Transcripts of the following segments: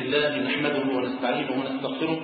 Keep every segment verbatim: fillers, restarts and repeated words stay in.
لله نحمده ونستعينه ونستغفره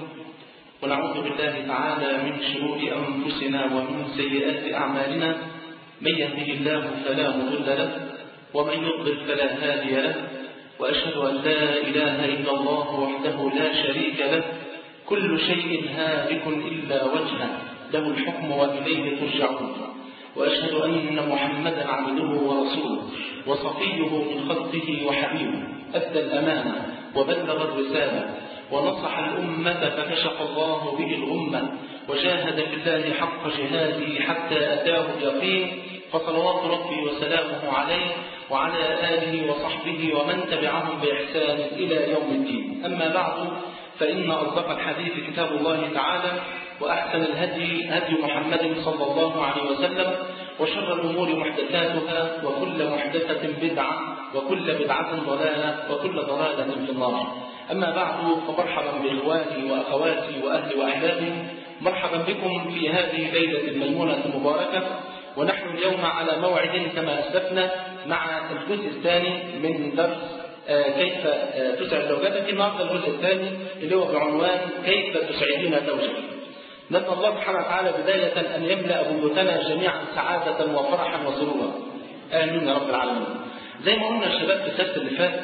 ونعوذ بالله تعالى من شرور أنفسنا ومن سيئات أعمالنا. من يهده الله فلا مضل له ومن يضلل فلا هادي له، وأشهد أن لا إله إلا الله وحده لا شريك له، كل شيء هالك إلا وجهه، له الحكم وإليه ترجعون. وأشهد أن محمدا عبده ورسوله وصفيه من خلقه وحبيبه، أدى الأمانة وبلغ الرسالة ونصح الأمة فكشف الله به الغمة، وجاهد في الله حق جهاده حتى أتاه اليقين، فصلوات ربي وسلامه عليه وعلى آله وصحبه ومن تبعهم بإحسان إلى يوم الدين. أما بعد، فإن أصدق الحديث كتاب الله تعالى، وأحسن الهدي هدي محمد صلى الله عليه وسلم، وشر الأمور محدثاتها، وكل محدثة بدعة، وكل بدعة ضلالة، وكل ضلالة في النار. أما بعد، فمرحبا بإخواني وأخواتي وأهلي وأحبابي، مرحبا بكم في هذه الليلة الميمونة المباركة، ونحن اليوم على موعد كما أسلفنا مع الجزء الثاني من درس كيف تسعد زوجتك. النهارده الجزء الثاني اللي هو بعنوان كيف تسعدين زوجك. نسأل الله سبحانه وتعالى بداية أن يملأ بيوتنا جميعا سعادة وفرحا وسرورا، آمين يا رب العالمين. زي ما قلنا الشباب في الدرس اللي فات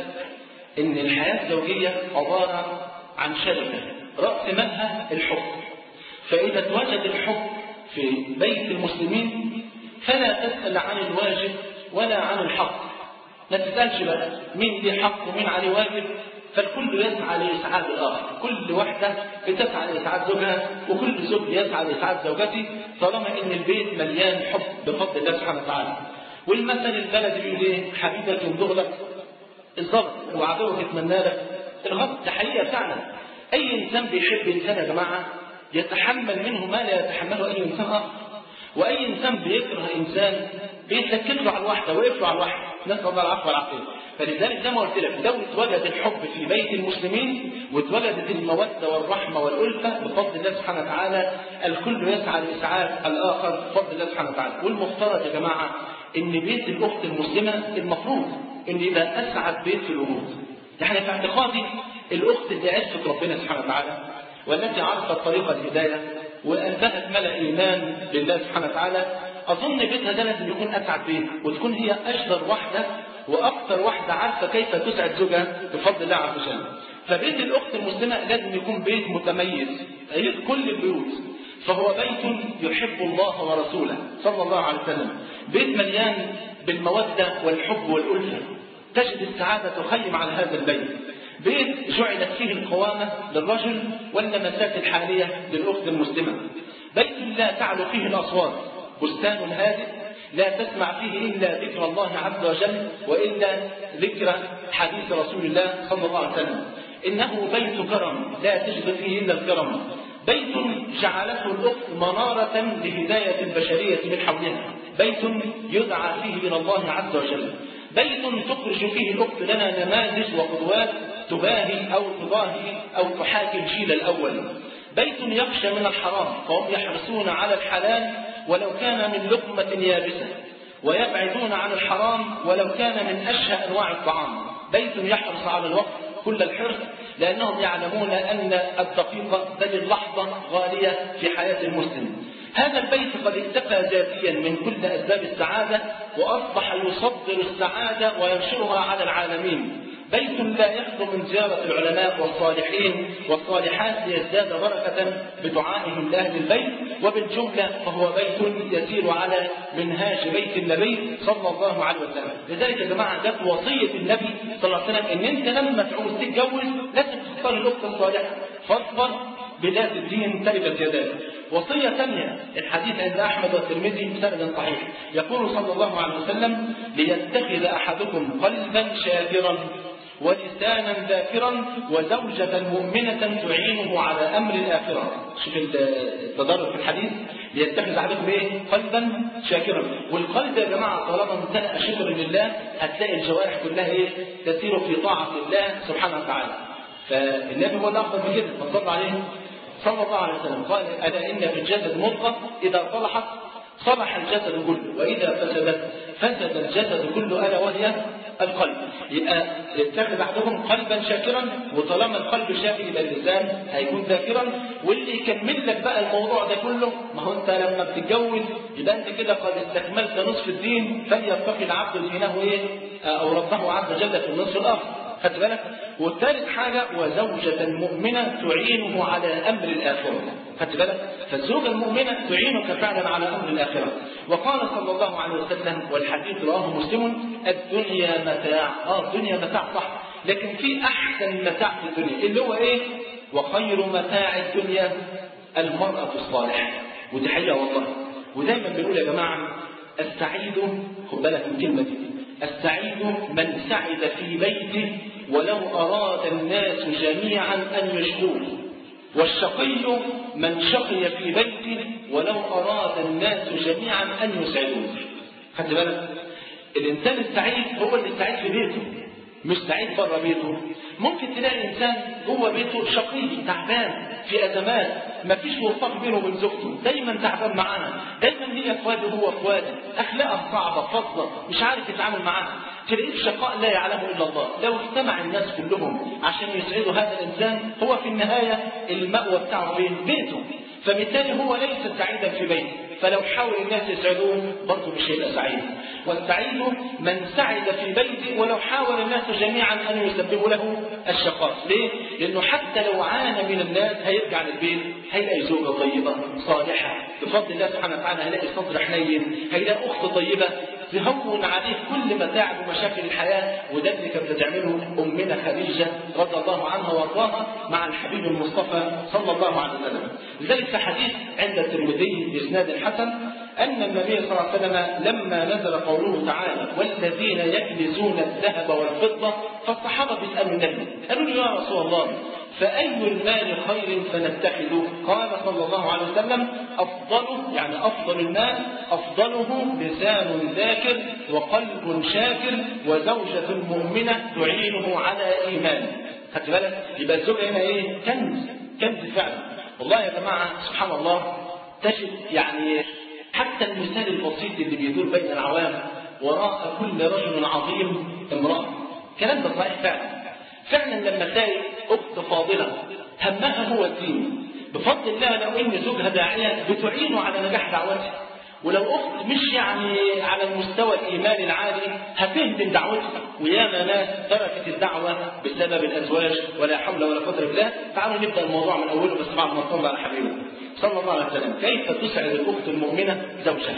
إن الحياة الزوجية عبارة عن شركة رأس مالها الحب، فإذا تواجد الحب في بيت المسلمين فلا تسأل عن الواجب ولا عن الحق. ما تسألش بقى مين ليه حق ومين عليه واجب، فالكل يسعى لإسعاد الآخر، كل واحدة بتسعى لإسعاد زوجها، وكل زوج يسعى لإسعاد زوجته، طالما إن البيت مليان حب بفضل الله سبحانه وتعالى. والمثل البلدي بيقول إيه؟ حبيبك يمضغ لك الضغط وعدوك يتمنى لك الغضب. ده حقيقة فعلا. أي إنسان بيحب إنسان يا جماعة يتحمل منه ما لا يتحمله أي إنسان آخر، وأي إنسان بيكره إنسان بيتلكك له على الواحدة ويقف له على الواحدة، نسأل الله العفو والعافية. فلذلك زي ما قلت لك، لو اتوجد الحب في بيت المسلمين واتوجدت المودة والرحمة والألفة بفضل الله سبحانه وتعالى، الكل يسعى لإسعاد الآخر بفضل الله سبحانه وتعالى. والمفترض يا جماعة إن بيت الأخت المسلمة المفروض إن يبقى أسعد بيت في الوجود. يعني في اعتقادي الأخت اللي عرفت ربنا سبحانه وتعالى والتي عرفت طريق الهداية وقلبها اتملأ إيمان بالله سبحانه وتعالى، أظن بيتها ده لازم يكون أسعد بيت، وتكون هي أشطر واحدة وأكثر واحدة عارفة كيف تسعد زوجها بفضل الله عز وجل. فبيت الأخت المسلمة لازم يكون بيت متميز غير كل البيوت، فهو بيت يحب الله ورسوله صلى الله عليه وسلم، بيت مليان بالمودة والحب والألفة، تجد السعادة تخيم على هذا البيت. بيت جعلت فيه القوامة للرجل واللمسات الحالية للأخت المسلمة. بيت لا تعلو فيه الأصوات، بستان هادئ لا تسمع فيه إلا ذكر الله عز وجل وإلا ذكر حديث رسول الله صلى الله عليه وسلم. إنه بيت كرم لا تجد فيه إلا الكرم، بيت جعلته الأخت منارة لهداية البشرية من حولها، بيت يدعى فيه إلى الله عز وجل، بيت تخرج فيه الأخت لنا نماذج وقدوات تباهي أو تضاهي أو تحاكي الجيل الأول، بيت يخشى من الحرام فهم يحرصون على الحلال ولو كان من لقمة يابسة، ويبعدون عن الحرام ولو كان من أشهى أنواع الطعام، بيت يحرص على الوقت كل الحرص لأنهم يعلمون أن الدقيقة بل اللحظة غالية في حياة المسلم. هذا البيت قد اكتفى ذاتيا من كل أسباب السعادة وأصبح يصدر السعادة وينشرها على العالمين، بيت لا يخلو من زيارة العلماء والصالحين والصالحات ليزداد بركة بدعائهم لأهل البيت، وبالجملة فهو بيت يسير على منهاج بيت النبي صلى الله عليه وسلم. لذلك يا جماعة جت وصية النبي صلى الله عليه وسلم إن أنت لما تعوز تتجوز لازم تختار الأخت الصالحة، فاصبر بذات الدين تربت يداك. وصية ثانية، الحديث عند أحمد والترمذي بسند صحيح، يقول صلى الله عليه وسلم: ليتخذ أحدكم قلبا شاكرا ولسانا ذاكرا وزوجة مؤمنة تعينه على أمر الآخرة. شوف التدرج في الحديث، ليتخذ أحدكم إيه؟ قلبا شاكرا. والقلب يا جماعة طالما امتلأ شكر لله هتلاقي الجوارح كلها إيه؟ تسير في طاعة الله سبحانه وتعالى. فالنبي هو الأفضل من كده، صلى عليه صلى الله عليه وسلم قال: ألا إن في الجسد مضغة إذا صلحت صلح الجسد كله، وإذا فسدت فسد الجسد كله ألا وهي القلب. يبقى يتخذ أحدهم قلبا شاكرا، وطالما القلب شاكر يبقى اللسان هيكون ذاكرا. واللي يكمل لك بقى الموضوع ده كله، ما هو أنت لما بتتجوز يبقى أنت كده قد استكملت نصف الدين، فليتقي العبد دينه إيه أو ربه عز وجل في النصف الآخر. خدت بالك؟ والثالث حاجة وزوجة مؤمنة تعينه على أمر الآخرة. خدت بالك؟ فالزوجة المؤمنة تعينك فعلا على أمر الآخرة. وقال صلى الله عليه وسلم، والحديث رواه مسلم: الدنيا متاع. اه الدنيا متاع صح، لكن في أحسن متاع في الدنيا اللي هو إيه؟ وخير متاع الدنيا المرأة الصالحة. ودي حقيقة والله. ودايما بنقول يا جماعة السعيد، خد بالك من الكلمة دي، السعيد من سعد في بيته ولو أراد الناس جميعا أن يشكوه، والشقي من شقي في بيته ولو أراد الناس جميعا أن يسعدوه. خدت بالك؟ الإنسان السعيد هو اللي سعيد في بيته، مش سعيد بره بيته. ممكن تلاقي إنسان جوه بيته شقي تعبان في أزمات، ما فيش وفاق بينه وبين زوجته، دايما تعبان معاها، دايما هي في وادي وهو في وادي، أخلاقها صعبة فظة، مش عارف يتعامل معاها. تلاقيه شقاء لا يعلمه إلا الله. لو اجتمع الناس كلهم عشان يسعدوا هذا الإنسان، هو في النهاية المأوى بتاعه فين؟ بيته. فبالتالي هو ليس سعيدا في بيته، فلو حاول الناس يسعدوه برضه مش هيبقى سعيد. والسعيد من سعد في بيته ولو حاول الناس جميعا أن يسببوا له الشقاء. ليه؟ لأنه حتى لو عانى من الناس هيرجع للبيت هيلاقي زوجة طيبة صالحة بفضل الله سبحانه وتعالى، هيلاقي صدر حنين، هيلاقي أخت طيبة تهون عليه كل متاعب ومشاكل الحياة. وده اللي كانت بتعمله أمنا خديجة رضي الله عنها وارضاها مع الحبيب المصطفى صلى الله عليه وسلم. لذلك في حديث عند الترمذي بإسناد حسن أن النبي صلى الله عليه وسلم لما نزل قوله تعالى: والذين يكنزون الذهب والفضة، فالصحابة بيسألوا النبي قالوا له: يا رسول الله فأي المال خير فنتخذه؟ قال صلى الله عليه وسلم: أفضله، يعني أفضل المال أفضله لسان ذاكر وقلب شاكر وزوجة مؤمنة تعينه على إيمان. خدت بالك؟ يبقى الزوجة هنا إيه؟ كنز، كنز فعلا. والله يا جماعة سبحان الله، تجد يعني حتى المثال البسيط اللي بيدور بين العوام: وراء كل رجل عظيم امرأة. الكلام ده صحيح فعلا. فعلا لما تلاقي أخت فاضلة همها هو الدين، بفضل الله لو إن زوجها داعية بتعينه على نجاح دعوته. ولو أخت مش يعني على المستوى الإيماني العالي هتهدم دعوتها. وياما ناس تركت الدعوة بسبب الأزواج، ولا حول ولا قوة إلا بالله. تعالوا نبدأ الموضوع من أوله، بس بعد ما نصلي على حبيبه صلى الله عليه وسلم. كيف تسعد الأخت المؤمنة زوجها؟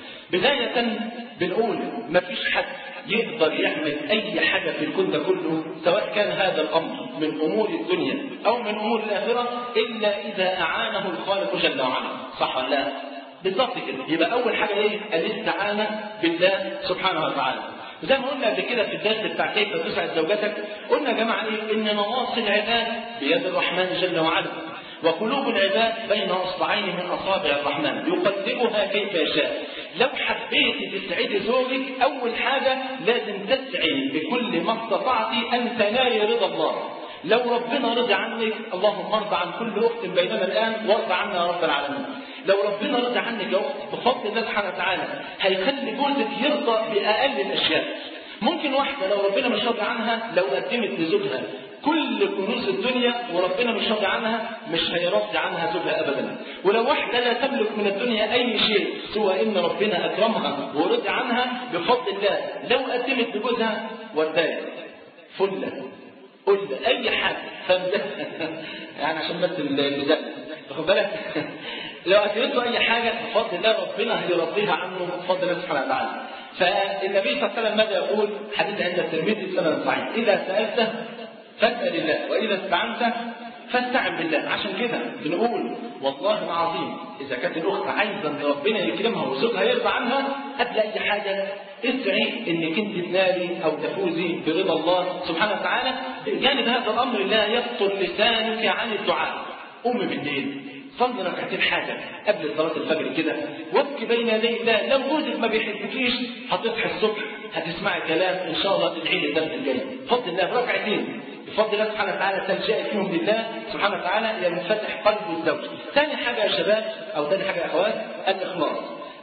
بداية بنقول مفيش حد يقدر يعمل أي حاجة في الكون ده كله، سواء كان هذا الأمر من أمور الدنيا أو من أمور الآخرة، إلا إذا أعانه الخالق جل وعلا. صح ولا لا؟ بالضبط كده. يبقى أول حاجة إيه؟ الاستعانة بالله سبحانه وتعالى. زي ما قلنا قبل كده في الدرس بتاع كيف تسعد زوجتك، قلنا يا جماعة إيه؟ إن نواصي العباد بيد الرحمن جل وعلا، وقلوب العباد بين أصبعين من أصابع الرحمن يقلبها كيف يشاء. لو حبيت تسعدي زوجك، أول حاجة لازم تسعي بكل ما استطعتي أن تنالي رضا الله. لو ربنا رضي عنك، اللهم ارضى عن كل أخت بيننا الآن وارضى عنا يا رب العالمين. لو ربنا رضي عنك يا أخت بفضل الله سبحانه وتعالى هيخلي جوزك يرضى بأقل الأشياء. ممكن واحدة لو ربنا مش راضي عنها، لو قدمت لزوجها كل كنوز الدنيا وربنا مش راضي عنها، مش هيرضي عنها زوجها أبدا. ولو واحدة لا تملك من الدنيا أي شيء سوى إن ربنا أكرمها ورضي عنها، بفضل الله لو قدمت لجوزها ورداية فلة قلة أي حاجة فمدة يعني عشان بس الميزان واخد بالك لو قدمت أي حاجة بفضل الله ربنا هيرضيها عنه بفضل الله سبحانه وتعالى. فالنبي صلى الله عليه وسلم ماذا يقول؟ حديث عند الترمذي بسند صحيح: إذا سألت فاسأل الله، وإذا استعنت فاستعن بالله. عشان كده بنقول والله العظيم إذا كانت الأخت عايزة أن ربنا يكرمها وزوجها يرضى عنها، قبل أي حاجة اسعي إنك أنت تنالي أو تفوزي برضا الله سبحانه وتعالى. بجانب هذا الأمر لا يفطر لسانك عن الدعاء. قوم بالليل صلي ركعتين حاجة قبل صلاة الفجر كده، وابكي بين يدي الله. لو جوزك ما بيحبكيش هتصحي الصبح هتسمعي كلام إن شاء الله تدعي لي الدرس الجاي بفضل الله. ركعتين بفضل الله سبحانه وتعالى تلجأ فيهم لله سبحانه وتعالى ينفتح قلب الزوج. ثاني حاجة يا شباب أو ثاني حاجة يا أخوات، الإخلاص.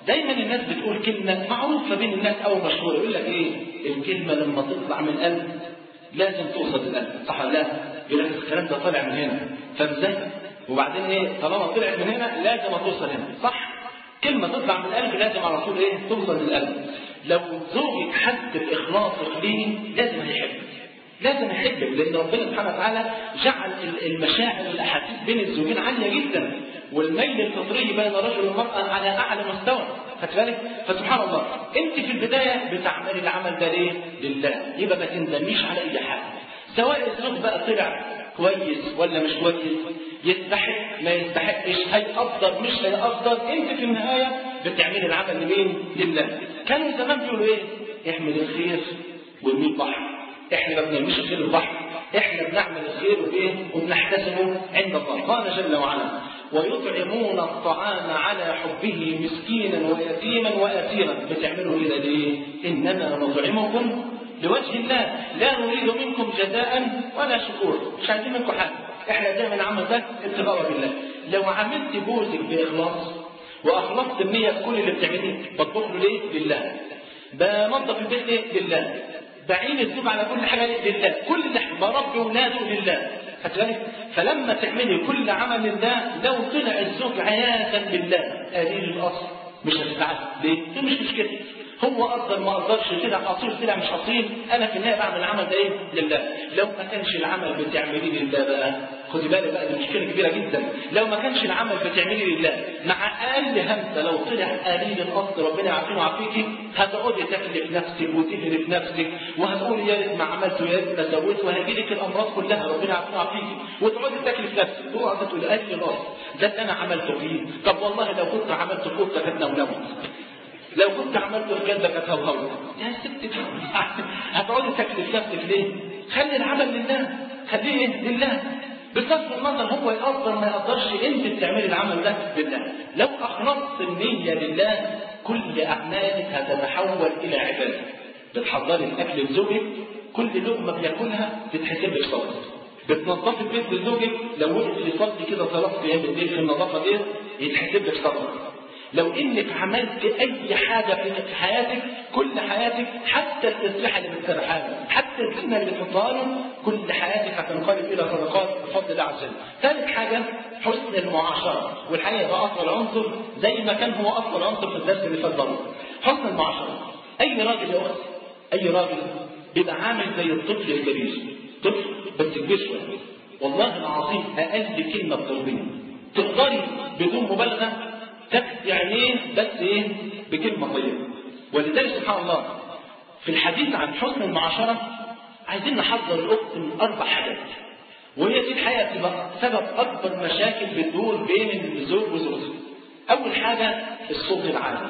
دايما الناس بتقول كلمة معروفة بين الناس أو مشهورة، يقول لك إيه؟ الكلمة لما تطلع من القلب لازم توصل للقلب، صح ولا لا؟ يقول لك الكلام ده طالع من هنا، فاهم ازاي؟ وبعدين إيه؟ طالما طلعت من هنا لازم توصل هنا، صح؟ كلمة تطلع من القلب لازم على طول إيه؟ توصل للقلب. لو زوجك حد بإخلاصك ليه لازم هيحبك. لازم يحبك، لأن ربنا سبحانه وتعالى جعل المشاعر والأحاسيس بين الزوجين عالية جدا، والميل الفطري بين الرجل والمرأة على أعلى مستوى، خدت بالك؟ فسبحان الله أنت في البداية بتعملي العمل ده ليه؟ لله، يبقى ما تندميش على أي حاجة، سواء الزوج بقى طلع كويس ولا مش كويس، يستحق ما يستحقش، هيقدر مش هيقدر، أنت في النهاية بتعملي العمل لمين؟ لله. كانوا زمان بيقولوا إيه؟ احمل الخير وارمي البحر. احنا ما بنرميش الخير البحر، احنا بنعمل الخير وايه؟ وبنحتسبه عند الله. قال جل وعلا: ويطعمون الطعام على حبه مسكينا ويتيما واسيرا. بتعملوا كده ليه؟ انما نطعمكم لوجه الله لا نريد منكم جزاء ولا شكور، مش عايزين منكم حاجه، احنا دايما عمل ده ابتغاء بالله. لو عملت جوزك باخلاص واخلصت النيه في كل اللي بتعمليه، بتطبخ له ليه؟ لله. بنظف البيت ليه؟ لله. بعين الزوج على كل حاجه لله، كل اللي بربي ولاده لله، فكذلك فلما تعملي كل عمل لله، لو طلع الزوج عياذا بالله قليل الاصل مش هتتعب، ليه؟ مش مشكله، هو قدر ما قدرش، طلع اصيل طلع مش اصيل، انا في النهايه بعمل العمل ده ايه؟ لله. لو ما كانش العمل بتعمليه لله بقى، خدي بالك بقى، دي مشكله كبيره جدا. لو ما كانش العمل بتعمليه لله، مع اقل همسه لو طلع قليل الاصل، ربنا يعافينا ويعافيكي، هتقعدي تكلف نفسك وتهلك نفسك، وهتقولي يا ريت ما عملت ويا ريت ما سويت، وهيجي لك الامراض كلها، ربنا يعافينا ويعافيكي، وتقعدي تكلف نفسك، تقعدي تقولي قليل الاصل ده اللي انا عملته فيه، طب والله لو كنت عملت كنت كنا ونمت، لو كنت عملت الكلام ده كانت هوهوت يا ستي، هتقعدي تكلف نفسك ليه؟ خلي العمل لله، خليه لله، بصرف النظر هو يقدر ما يقدرش، انت بتعملي العمل ده لله. لو اخلصت النيه لله، كل اعمالك هتتحول الى عباده. بتحضري الاكل لزوجك، كل لقمه بياكلها تتحسب لك صلاه. بتنظفي البيت لزوجك، لو وقف يصلي كده صلاه قيام الليل في النظافه دي يتحسب لك صلاه. لو انك عملت اي حاجه في حياتك، كل حياتك، حتى التسبيحه اللي بتسبحها، حتى الكلمه اللي بتحطها له، كل حياتك هتنقلب الى صدقات بفضل الله عز وجل. ثالث حاجه حسن المعاشره، والحقيقه ده اصل عنصر زي ما كان هو اصل عنصر في الدرس اللي فات. حسن المعاشره، اي راجل يا اخت، اي راجل بيبقى عامل زي الطفل الكبير، طفل بس كبير شويه، والله العظيم اقل كلمه بترضيه تقدري بدون مبالغه تكفي عينيه بس ايه؟ بكلمه طيبه. ولذلك سبحان الله في الحديث عن حسن المعاشره عايزين نحذر الاخت من اربع حاجات، وهي دي الحقيقه بتبقى سبب اكبر مشاكل بتدور بين الزوج وزوجته. اول حاجه الصوت العالي،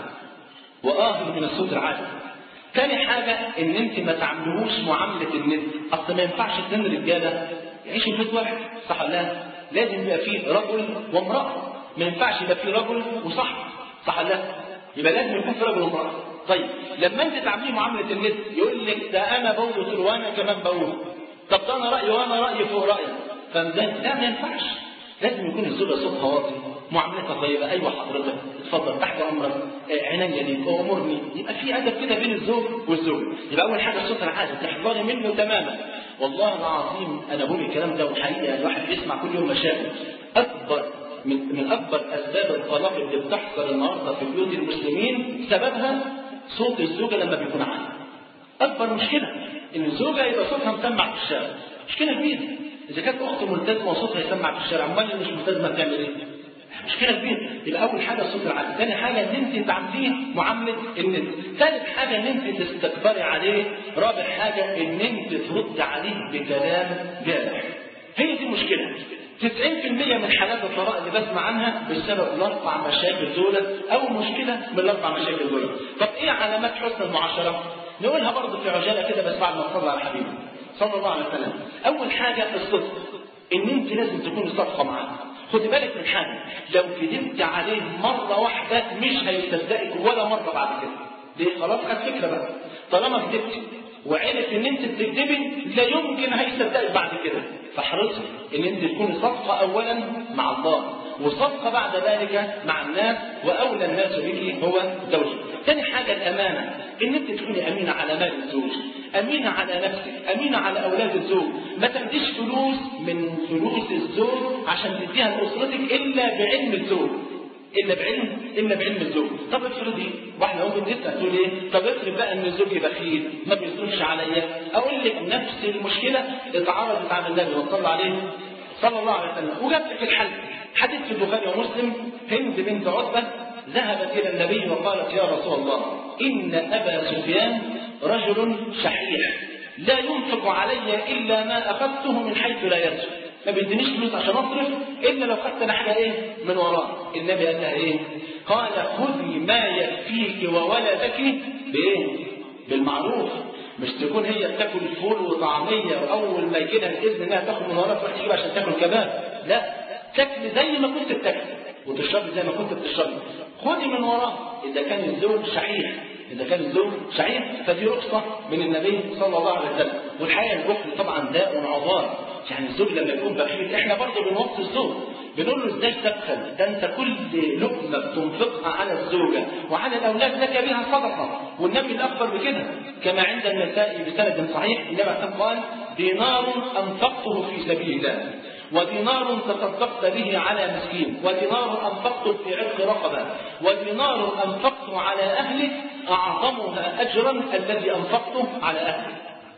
وآه من الصوت العالي. ثاني حاجه ان انت ما تعملوش معامله الند، اصل ما ينفعش اثنين رجاله يعيشوا في بيت واحد، صح ولا لا؟ لازم يبقى فيه رجل وامراه، ما ينفعش يبقى في رجل وصاحب، صح ولا لا؟ يبقى لازم يكون في رجل وامراه. طيب لما انت تعملي معامله الند، يقول لك ده انا بوت وانا كمان بوت، طب ده انا رايي وانا رايي فوق رايك، فده لا ما ينفعش. لازم يكون الزوجه صوتها واطي، معاملتها طيبه، ايوه حضرتك اتفضل تحت امرك، عينيا ليك، امرني، يبقى في ادب كده بين الزوج والزوج. يبقى اول حاجه الصوت العالي تحذري منه تماما. والله العظيم انا بقول الكلام ده وحقيقه الواحد بيسمع كل يوم مشاكل. اكبر من من اكبر اسباب الطلاق اللي بتحصل النهارده في بيوت المسلمين سببها صوت الزوجه لما بيكون عالي. اكبر مشكله ان الزوجه يبقى صوتها مسمع في الشارع، مشكله كبيره. اذا كانت اخت ملتزمه وصوتها يسمع في الشارع، امال اللي مش ملتزمه بتعمل ايه؟ مشكله كبيره. يبقى اول حاجه الصوت العالي، ثاني حاجه ان انت تعامليه معامله الند، ثالث حاجه ان انت تستكبري عليه، رابع حاجه ان انت ترد عليه بكلام جارح. هي دي المشكله. تسعين بالمئة من حالات الطلاق اللي بسمع عنها بسبب الاربع مشاكل دول، او مشكله من الاربع مشاكل دول. طب ايه علامات حسن المعاشره؟ نقولها برضه في عجاله كده بس بعد ما نصلي على حبيبي صلى الله عليه وسلم. اول حاجه الصدق، ان انت لازم تكوني صادقه معاه. خدي بالك من حاجه، لو كذبت عليه مره واحده مش هيصدقك ولا مره بعد كده. دي خلاص خد فكره بقى، طالما كذبتي وعرف ان انت بتكذبي لا يمكن هيصدقك بعد كده. فاحرصي ان انت تكوني صادقه اولا مع الله، وصدقة بعد ذلك مع الناس، وأولى الناس بك هو زوجك. ثاني حاجة الأمانة، إن أنت تكوني أمينة على مال الزوج، أمينة على نفسك، أمينة على أولاد الزوج. ما تاخديش فلوس من فلوس الزوج عشان تديها لأسرتك إلا بعلم الزوج، إلا بعلم إلا بعلم الزوج. طب افرضي واحدة ممكن تسأل تقول إيه؟ طب افرض بقى إن الزوج بخيل ما بيصرفش عليا. أقول لك نفس المشكلة اتعرضت على النبي وصلى عليه صلى الله عليه وسلم وجاب لك الحل. حديث في البخاري ومسلم، هند بنت عتبة ذهبت إلى النبي وقالت يا رسول الله إن أبا سفيان رجل شحيح لا ينفق علي إلا ما أخذته من حيث لا يرجع، ما بيدينيش فلوس عشان أصرف إلا لو خدت أنا حاجة إيه من وراه. النبي قال لها إيه؟ قال خذي ما يكفيك وولدك بإيه؟ بالمعروف. مش تكون هي بتاكل فول وطعمية وأول ما يجي لها الإذن إنها تاخد من وراها تروح تجيب عشان تاكل كباب، لا، تاكل زي ما كنت بتاكل وتشربي زي ما كنت بتشربي. خدي من وراه إذا كان الزوج شحيح، إذا كان الزوج شحيح فدي رخصة من النبي صلى الله عليه وسلم. والحقيقة البخل طبعا داء وعضال، يعني الزوج لما يكون بخيل احنا برضه بنوصي الزوج بنقول له ازاي تبخل؟ ده انت كل لقمه بتنفقها على الزوجه وعلى الاولاد لك بها صدقه، والنبي الاكبر بكده كما عند النسائي بسند صحيح النبي قال دينار انفقته في سبيل الله، ودينار تصدقت به على مسكين، ودينار انفقته في عتق رقبه، ودينار انفقته على اهلك اعظمها اجرا الذي انفقته على اهلك.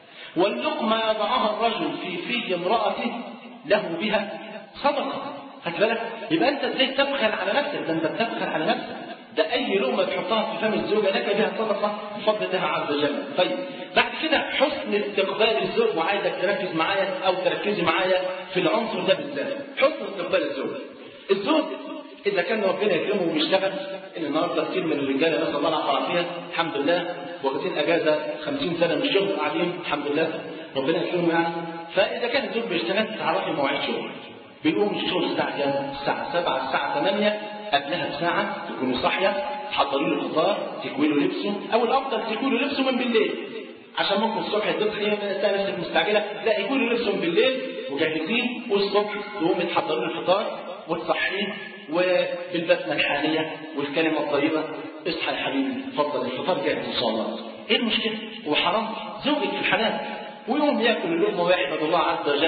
واللقمه يضعها الرجل في في امراته له بها صدقه. خد بالك؟ يبقى انت ازاي تبخل على نفسك؟ ده انت بتبخل على نفسك. ده اي لقمه تحطها في فم الزوجه لك بها صدقه بفضل الله عز وجل. طيب بعد كده حسن استقبال الزوج، وعايزك تركز معايا او تركزي معايا في العنصر ده بالذات، حسن استقبال الزوج. الزوج اذا كان ربنا يكرمه ويشتغل، ان النهارده كتير من الرجاله نسال الله العافيه الحمد لله واخدين اجازه خمسين سنه من الشغل قاعدين الحمد لله ربنا يكرمه يعني. فاذا كان الزوج بيشتغل تعرفي مواعيد شغل، بيقوم الشغل الساعه كام؟ الساعه سبعة الساعه ثمانية، قبلها بساعه تكوني صاحيه تحضري له الفطار تكوي له لبسه، او الافضل تكوي له لبسه من بالليل عشان ممكن الصبح تصحي تلاقي نفسك مستعجله، لا يكوي له لبسه من بالليل وجهزيه، والصبح تقومي تحضري له الفطار وتصحيه وبالبسمه الحاليه والكلمه الطيبه اصحى يا حبيبي اتفضل الفطار جاهز ان شاء الله. ايه المشكله؟ هو حرام؟ زوجك في الحلال، ويوم ياكل اللقمه ويحمد الله عز وجل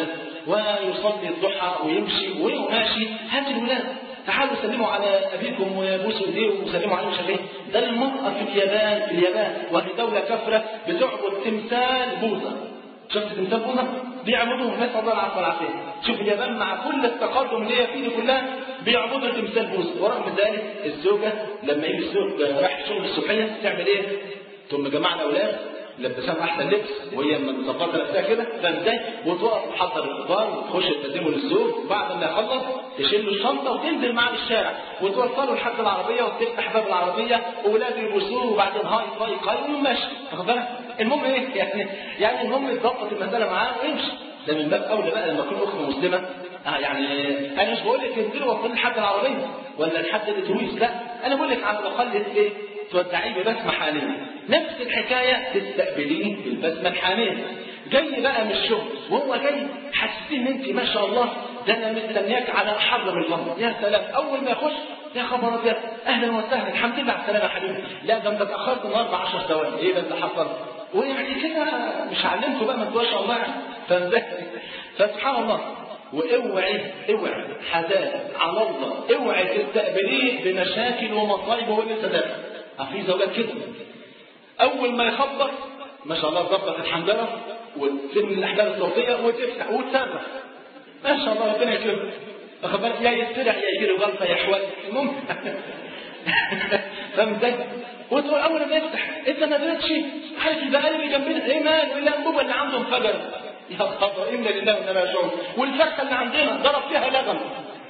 ويصلي الضحى ويمشي ويوم ماشي هات الولاد تعالوا سلموا على ابيكم وبوسوا ايديه وسلموا عليه. مش ايه ده؟ المراه في اليابان في اليابان وهي دوله كافره بتعبد تمثال بوذا. شفت تمثال بوذا؟ بيعبدوه نسال الله العافيه والعافيه. شوف اليابان مع كل التقدم اللي هي فيه كلها بيعبدوا تمثال بوذا، ورغم ذلك الزوجه لما يجي الزوج رايح الشغل الصبحيه تعمل ايه؟ تقوم جماعه الاولاد لبسها احسن لبس وهي مظبطه نفسها كده فازاي، وتقف تحضر الفطار وتخش تقدمه للزوج، وبعد ما يخلص تشيل له الشنطه وتنزل معاه الشارع وتوصله لحد العربيه وتفتح باب العربيه واولاده يبوسوه وبعدين هاي باي باي وماشي. واخد بالك؟ المهم ايه يعني؟ يعني المهم يظبط المساله معاه ويمشي. ده من باب اولى بقى لما تكون اخت مسلمه. اه يعني انا مش بقول لك انزلي وصلي لحد العربيه ولا لحد الاتوبيس، لا انا بقول لك على الاقل ايه؟ تودعيه ببسمه حانيه. نفس الحكايه تستقبليه بالبسمه الحانيه. جاي بقى من الشغل وهو جاي حاسين ان انت ما شاء الله ده انا مستنياك على حر من الفضل، يا سلام اول ما يخش يا خبر ابيض اهلا وسهلا الحمد لله على السلامه يا حبيبي، لا ده انت اتاخرت النهارده عشر ثواني، ايه ده اللي حصل؟ ويعني كده مش علمته بقى ما شاء الله يعني. فسبحان الله. واوعي اوعي حداد على الله اوعي تستقبليه بمشاكل ومصايب وهو لسه داخل. في زوجات كده اول ما يخبط ما شاء الله تظبط الحنجره وتسمي الاحبال الصوتيه وتفتح وتصرخ ما شاء الله ربنا يكرمك. واخد بالك؟ يا يسترح يا يجي له غلطه يا اخوان المهم فاهم ازاي؟ وتقول اول ما يفتح انت ما درتش عارف البقال اللي جنبنا ايه مال الانبوبه اللي عنده انفجر يا خبر انا لله وانا راجعون، والفرخه اللي عندنا ضرب فيها لغم.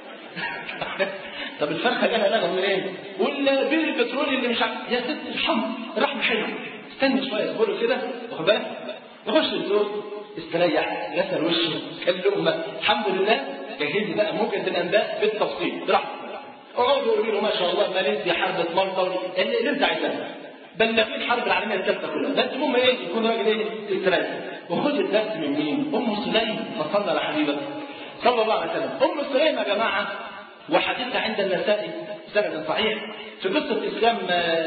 طب الفرخه جالها لغم منين؟ إيه؟ والبير البترولي اللي مش عارف يا ست الحمد رحمه حلوه استني شويه اصبروا كده. واخد بالك؟ يخش الزوج استريح غسل وشه كل لقمه الحمد لله جهزي بقى موجه الانباء بالتفصيل براحتك. اقعدوا قولوا له ما شاء الله ماليزيا حرب مالطا اللي انت عايزاه بل في الحرب العالميه الثالثه كلها، بس المهم ايه؟ يكون راجل ايه؟ استريح. وخد الدرس من مين؟ ام سليم فصلى على حبيبك صلى الله عليه وسلم. ام سليم يا جماعه وحديثها عند النسائي سند صحيح في قصة إسلام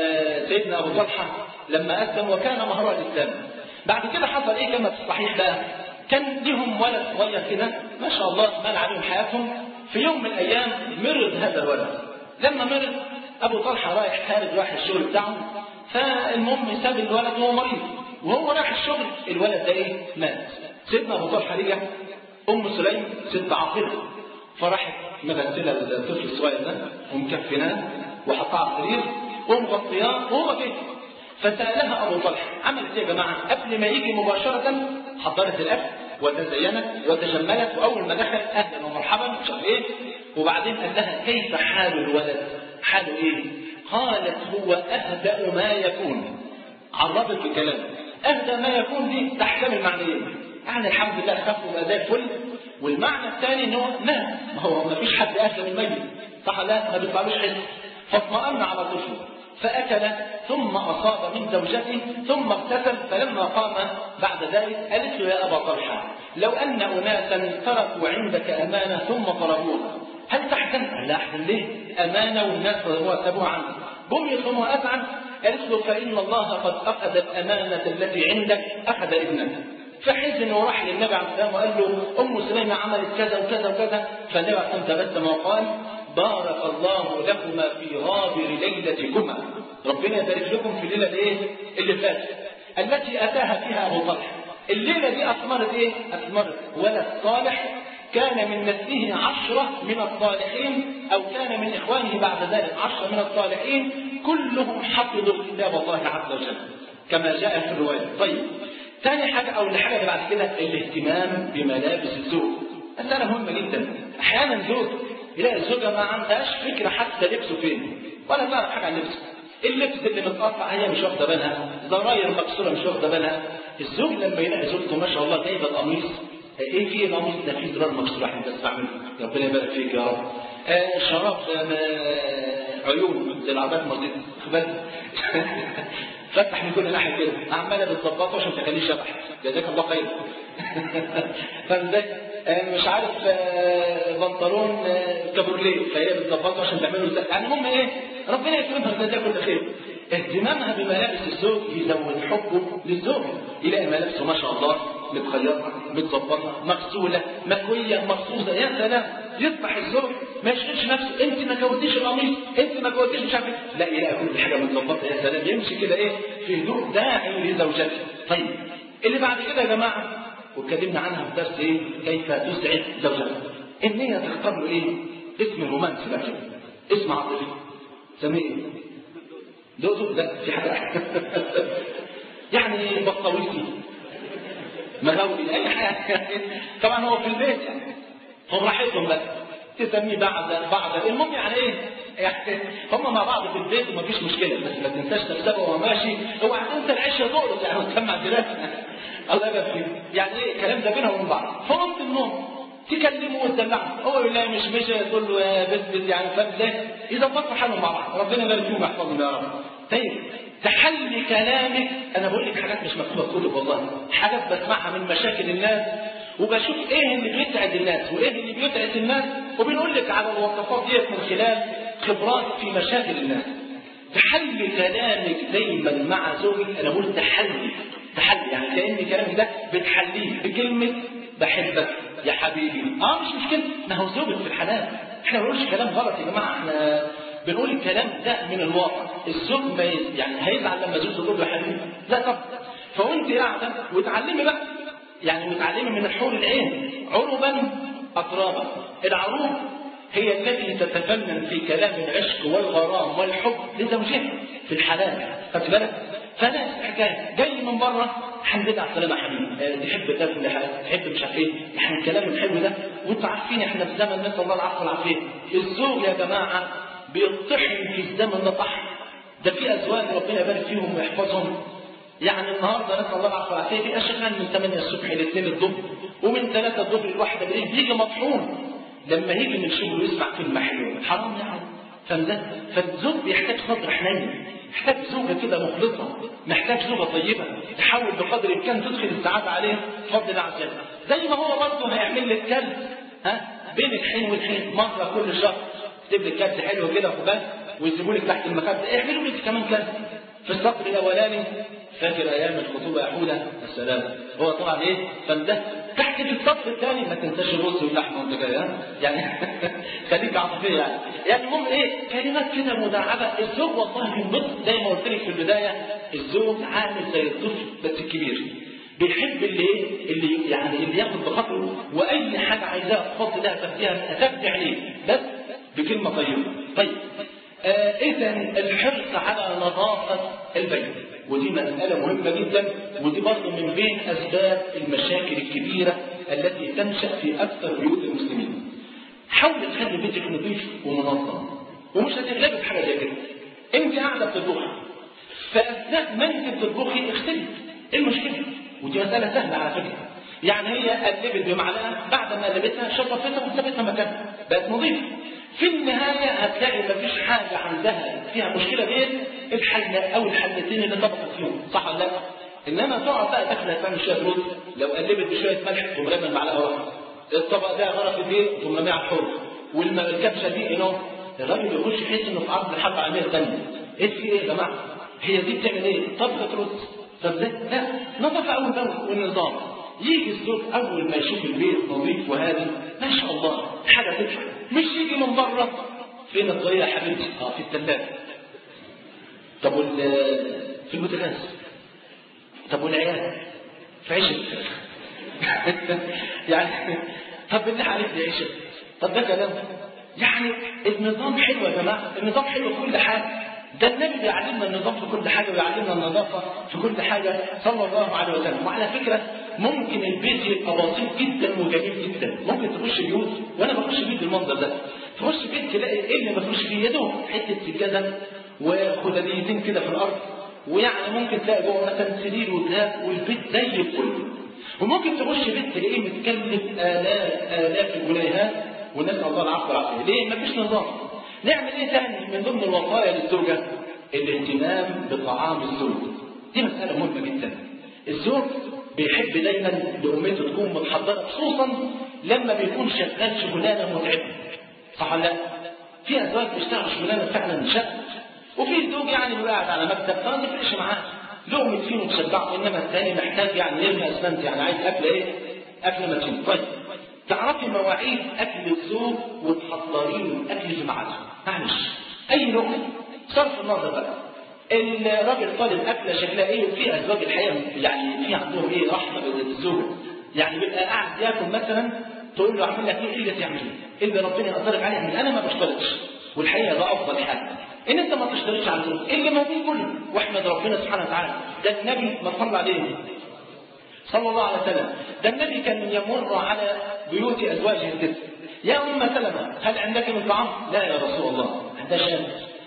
سيدنا أبو طلحة لما أسلم وكان مهر الإسلام. بعد كده حصل إيه كما في الصحيح بقى؟ كان لهم ولد صغير كده ما شاء الله مال عليهم حياتهم. في يوم من الأيام مرض هذا الولد. لما مرض أبو طلحة رايح خارج رايح الشغل بتاعه، فالمهم ساب الولد وهو مريض، وهو رايح الشغل الولد ده إيه؟ مات. سيدنا أبو طلحة رجع، أم سليم ست عاقلة فراحت مغسلة الطفل الصغير ده ومكفناه وحطاه على السرير ومغطياه وهو كده. فسألها أبو طلحة عملت إيه يا جماعة؟ قبل ما يجي مباشرة حضرت الأكل وتزينت وتجملت، وأول ما دخل أهلا ومرحبا مش عارف إيه، وبعدين قال لها كيف حال الولد؟ حاله إيه؟ قالت هو أهدأ ما يكون. عرضت بكلام أهدأ ما يكون دي تحتمل معنيين، يعني الحمد لله خف وبقى زي الفل، والمعنى الثاني إن هو مات. ما هو ما فيش حد أهدأ من الميت صح؟ لا ما بيطلعلوش حس. فاطمأن على طفله فأكل ثم أصاب من زوجته ثم اغتسل. فلما قام بعد ذلك قالت له يا أبا طلحة لو أن أناسا تركوا عندك أمانة ثم طلبوها هل تحزن؟ قال لا أحزن ليه؟ أمانة والناس سابوها عنك. قم يصوم وأزعل. قالت له فإن الله قد أخذ الأمانة التي عندك أخذ ابنك. فحزن وراح للنبي عليه السلام وقال له أم سليمة عملت كذا وكذا وكذا. فالنبي عليه السلام تبسم وقال بارك الله لكما في غابر ليلتكما. ربنا يبارك لكم في الليلة ايه اللي فاتت التي أتاها فيها أبو طلحة. الليلة دي أثمرت ايه؟ أثمرت ولد صالح كان من نسله عشرة من الصالحين، أو كان من إخوانه بعد ذلك عشرة من الصالحين كلهم حفظوا كتاب الله عز وجل كما جاء في الرواية. طيب ثاني حاجة أو الحاجة اللي بعد كده الاهتمام بملابس الزوج. مسألة مهمة جدا. أحيانا زوج يلاقي الزوجة ما عندهاش فكرة حتى لبسه فين ولا تعرف حاجة عن لبسه. اللبس اللي متقطع هي مش واخدة بالها، زراير مكسورة مش واخدة بالها. الزوج لما يلاقي زوجته ما شاء الله جايبة القميص ايه في القميص ده فيه زرار مكسور احنا بنستعمله ربنا يبارك فيك يا رب. آه شراب آه عيون زي العباد مريض خبال فتح من كل ناحية كده عمالة بتظبطه عشان تخليه شبح جزاك الله خير. فازاي مش عارف بنطلون كابورليه فهي بتظبطه عشان تعمله ازاي. يعني هم ايه ربنا يكرمها جزاك الله خير. اهتمامها بملابس الزوج يزود حبه للزوج. يلاقي ملابسه ما شاء الله متخيطه متظبطه مغسوله مكويه مخصوصه يا سلام. يصبح الزوج ما يشغلش نفسه انت ما كوتيش القميص انت ما كوتيش مش عارف لا يلاقي كل حاجه متظبطه يا سلام. يمشي كده ايه في هدوء داعي لزوجته. طيب اللي بعد كده يا جماعه واتكلمنا عنها في درس ايه كيف تسعد زوجها. ان هي تختار له ايه اسم رومانسي بقى كده اسم عاطفي سميه ايه دوتو ده في حاجه يعني بطويسي مغاولي اي حاجه. طبعا هو في البيت يعني هم راحتهم بقى تسميه بعد بعد المهم يعني ايه يعني هم مع بعض في البيت ومفيش مشكله بس ما تنساش نفسك وهو ماشي اوعى تنسى العشره دول يعني وتسمع دراسه الله يبارك فيك. يعني ايه الكلام ده بينهم وبين بعض فوقت النوم تكلمه وتدلعه هو يقول لها مش مش تقول له يا بنت يعني فاهم ازاي يظبطوا حالهم مع بعض ربنا يبارك فيهم ويحفظهم يا رب. طيب تحلي كلامك انا بقول لك حاجات مش مكتوبه في كتب والله حاجات بسمعها من مشاكل الناس وبشوف ايه اللي بيسعد الناس وايه اللي بيتعس الناس وبنقول لك على الوصفات ديت من خلال خبرات في مشاكل الناس. تحلي كلامك دايما مع زوجك انا بقول تحلي تحلي يعني كأن كلامك ده بتحليه بكلمه بحبك يا حبيبي. اه مش مشكله ما هو زوجك في الحلال احنا ما بنقولش كلام غلط يا جماعه احنا بنقول الكلام ده من الواقع. الزوج ما يعني هيزعل لما زوجته تقول له يا حبيبي لا طب فوانت قاعده وتعلمي بقى يعني وتعلمي من الحور العين عربا أترابا. العروب هي التي تتفنن في كلام العشق والغرام والحب لزوجها في الحلال خدت بالك. فلا حكايه جاي من بره الحمد لله على السلامه يا حبيبي تحب تاكل تحب مش عارف ايه احنا الكلام الحلو ده وانتوا عارفين احنا في زمن نسال الله العفو والعافيه. الزوج يا جماعه بيطحن في الزمن ده طحن. ده في ازواج ربنا يبارك فيهم ويحفظهم يعني النهارده نسال الله العفو والعافيه بيبقى شغال من ثمانية الصبح ل اثنين الظهر ومن ثلاثة الظهر لواحدة بالليل بيجي مطحون. لما يجي من شغله يسمع كلمه حلوه حرام يعني فاهم ده. فالزوج بيحتاج صدر حنين محتاج زوجه كده مخلصه محتاج زوجه طيبه تحاول بقدر الامكان تدخل السعاده عليه بفضل الله عز وجل. زي ما هو برضه هيعمل لك كلب ها بين الحين والحين مره كل شهر اكتب لك كارت حلو كده وخباز ويسيبوا لك تحت المخده، اعملوا لك كمان كارت في السطر الاولاني فاكر ايام الخطوبه يا حوده السلام. هو طبعا ايه فده تحت في السطر الثاني ما تنساش الرز واللحمه وانت جاي يعني خليك عاطفيه يعني. يعني المهم ايه كلمات كده مداعبه. الزوج والله بينبسط زي ما قلت لك في البدايه، الزوج عامل زي الطفل بس الكبير، بيحب اللي ايه اللي يعني اللي ياخد بخاطره، واي حاجه عايزاها تفضل لها تاخديها تاخدي عليه بس بكلمه طيبه. طيب آه اذا الحرص على نظافه البيت، ودي مساله مهمه جدا، ودي برضه من بين اسباب المشاكل الكبيره التي تنشا في اكثر بيوت المسلمين. حاول تخلي بيتك نظيف ومنظم، ومش هتغلبي في حاجه زي كده. انت قاعده بتطبخي، فاثناء ما انت بتطبخي اغسلي، ايه المشكله؟ ودي مساله سهله على فكره. يعني هي قلبت بمعلقه، بعد ما قلبتها شطفتها وثبتها مكانها بقت نظيفه. في النهايه هتلاقي مفيش حاجه عندها فيها مشكله غير الحله او الحلتين اللي طبقت فيهم، صح ولا لا؟ انما تقعد بقى تاكل تعمل شويه رز، لو قلبت بشويه ملح تقوم رامي المعلقه ورا، الطبق ده غرق ايه تقوم راميه على الحوض، والكبشه دي ايه الراجل يخش يحس انه في عرض الحرب العالميه الثانيه. ايه في ايه يا جماعه؟ هي دي بتعمل ايه؟ طبخه رز. طب لا لا نظافه اول باول والنظام. يجي الزوج اول ما يشوف البيت نظيف وهادي ما شاء الله حاجه تفرح، مش يجي من بره فين الطريقه يا حبيبتي؟ اه في الثلاجه. طب وال في البوتاجاز. طب والعيال في عيش يعني طب بالله عليك دي عيشه. طب ده كلام يعني النظام حلو يا جماعه، النظام حلو في كل حاجه. ده النبي بيعلمنا النظام في كل حاجه ويعلمنا النظافه في كل حاجه صلى الله عليه وسلم. وعلى فكره ممكن البيت يبقى بسيط جدا وجميل جدا، ممكن تخش بيوت وانا بخش بيت بالمنظر ده، تخش بيت تلاقي ايه اللي بخش فيه يا دوب حته سجاده وخداديتين كده في الارض، ويعني ممكن تلاقي جوه مثلا سرير وكتاب والبيت زي الفل. وممكن تخش بيت تلاقيه متكلف الاف الاف الجنيهات ونسال الله العفو والعافيه. ليه؟ مفيش نظام. نعمل ايه تاني من ضمن الوصايا للزوجه؟ الاهتمام بطعام الزوج. دي مساله مهمه جدا. الزوج بيحب دايما لامته تكون متحضره، خصوصا لما بيكون شغال شغلانه متعبه، صح ولا لا؟ في ازواج بيشتغلوا شغلانه فعلا شق، وفي زوج يعني بيبقى قاعد على مكتب فما تفرقش معاه لقمه فيه وتشبعه، انما الثاني محتاج يعني يرمي اسمنت، يعني عايز اكل ايه؟ اكل متين. طيب تعرفي مواعيد اكل الزوج وتحضري له الاكل في ميعاده. معلش اي لقمه صرف النظر بقى الراجل طالب اكله شكلها ايه، وفي ازواج الحقيقه يعني في عندهم ايه رحمه بالزوجه، يعني بيبقى قاعد ياكل مثلا تقول له اعمل لك ايه اللي تعمله، اللي ربنا يقدرك عليه اعمل. انا ما بشترطش، والحقيقه ده افضل حاجه ان انت ما تشترطش على الزوج اللي موجود كله، واحمد ربنا سبحانه وتعالى. ده النبي ما صلى عليه صلى الله عليه وسلم، ده النبي كان يمر على بيوت ازواجه التسع، يا ام سلمة هل عندك من طعام؟ لا يا رسول الله عندها شيء.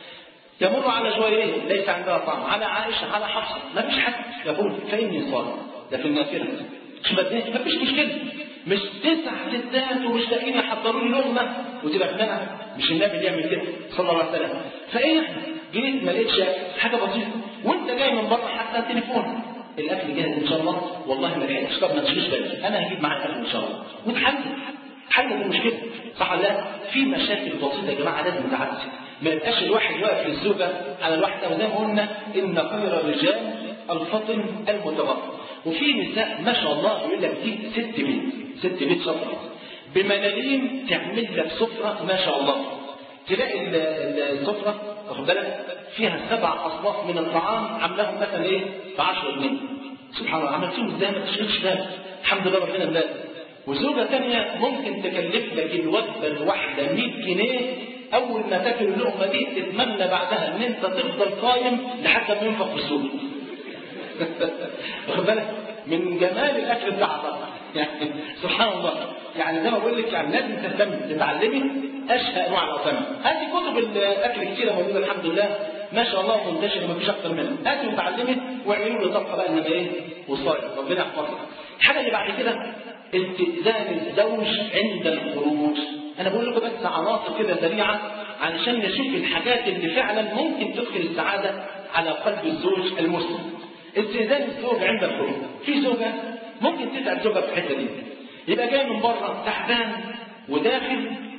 يمر على جويريه ليس عندها طعام، على عائشه على حفصه ما فيش حد، يقول فاني صائم. ده في النافله ما فيش مشكله، مش تسع ستات ومش لاقيين يحضروا لي لقمه وتبقى خناقه، مش النبي اللي يعمل كده صلى الله عليه وسلم. فايه جيت ما لقيتش حاجه بسيطه وانت جاي من بره حتى التليفون الاكل جاهز ان شاء الله، والله ما لقيتش، طب ما تشيلش بالك انا هجيب معاك اكل ان شاء الله وتحل حل المشكله، صح ولا لا؟ في مشاكل بسيطه يا جماعه لازم تعدي، ما يبقاش الواحد واقف للزوجه على الواحده، وزي ما قلنا ان خير الرجال الفطن المتوفى. وفي نساء ما شاء الله يقول لك دي ست بيت ست بيت شطره بملاليم تعمل لك سفره ما شاء الله، تلاقي السفره واخد بالك فيها سبع اصناف من الطعام عاملاهم مثلا ايه ب عشرة جنيه، سبحان الله عملتهم ازاي ما تشغلش بالك، الحمد لله ربنا مبارك. وزوجه ثانيه ممكن تكلف لك الوجبه الواحده مية جنيه، اول ما تاكل اللقمه دي تتمنى بعدها ان انت تفضل قايم لحد ما ينفخ في السوق. واخد بالك من جمال الاكل بتاعها يعني سبحان الله. يعني زي ما بقول لك يعني لازم تهتم تتعلمي اشهى انواع الاطعمه. هذه كتب الاكل كتيره موجوده الحمد لله ما شاء الله منتشره ما فيش اكتر منها، هاتي وتعلمي واعملوا له طبخه بقى انما ايه وصايا ربنا يحفظك. الحاجه اللي بعد كده استئذان الزوج عند الخروج. انا بقول لكم بس عناصر كده سريعه علشان نشوف الحاجات اللي فعلا ممكن تدخل السعاده على قلب الزوج المسلم. استئذان الزوج عند الخروج. في زوجه ممكن تتعب زوجها في الحته دي، يبقى جاي من بره تعبان وداخل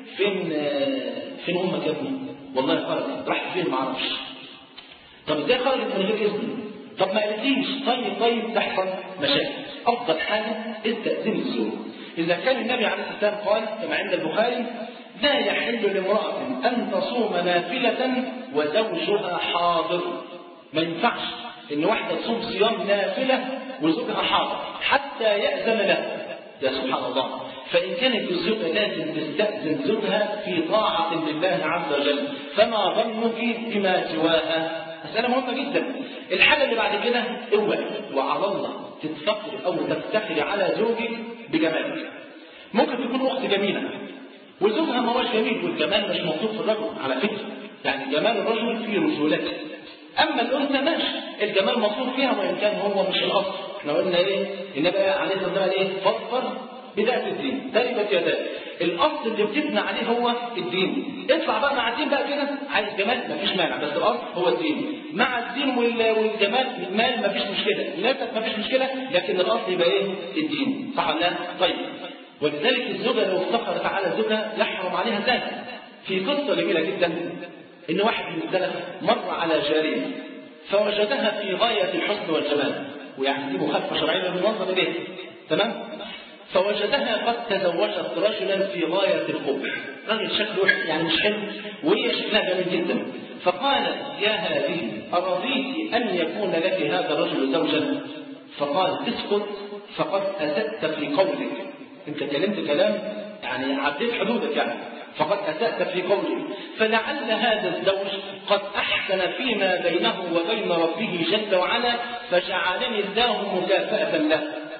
فين فين امك يا ابني؟ والله خرجت. راح فين؟ ما اعرفش. طب ازاي خرجت من غير اذن؟ طب ما قالتليش. طيب طيب تحصل مشاكل. افضل حاجه استاذن الزوج. اذا كان النبي عليه الصلاه والسلام قال كما عند البخاري: لا يحل لامراه ان تصوم نافله وزوجها حاضر. ما ينفعش ان واحده تصوم صيام نافله وزوجها حاضر حتى يأذن له. يا سبحان الله. فإن كانت الزوجة لازم تستأذن زوجها في طاعة لله عز وجل، فما ظنك بما سواها؟ مسألة مهمة جدا. الحاجة اللي بعد كده: اوعي وعلى الله تتفخر أو تفتخري على زوجك بجمالك. ممكن تكون أخت جميلة وزوجها ما هوش جميل، والجمال مش مطلوب في الرجل على فكرة، يعني جمال الرجل في رجولته. أما الأنثى ماشي، الجمال مطلوب فيها وإن كان هو مش الأصل. احنا قلنا إيه؟ النبي عليه الصلاة والسلام إيه؟ فاظفر بذات الدين تربت يداك. الأصل اللي بتبنى عليه هو الدين. اطلع بقى مع الدين بقى كده، عايز جمال مفيش مانع، بس الأصل هو الدين. مع الدين والجمال المال مفيش مشكلة، نفسك مفيش مشكلة، لكن الأصل يبقى إيه؟ الدين. صح ولا لا؟ طيب. ولذلك الزوجة لو افتخرت على زوجها يحرم عليها ذلك. في قصة جميلة جدا: إن واحد من السلف مر على جارية فوجدها في غاية الحسن والجمال، ويعني دي مخالفة شرعية بالنظر إليه، تمام؟ فوجدها قد تزوجت رجلا في غاية القبح، رجل شكله يعني مش حلو وهي شكلها جميل جدا. فقال: يا هذه أرضيت أن يكون لك هذا الرجل زوجا؟ فقال: اسكت فقد أسأت في قولك، أنت كلمت كلام يعني عديت حدودك يعني، فقد أسأت في قولك، فلعل هذا الزوج قد أحسن فيما بينه وبين ربه جل وعلا فجعلني الله مكافأة له،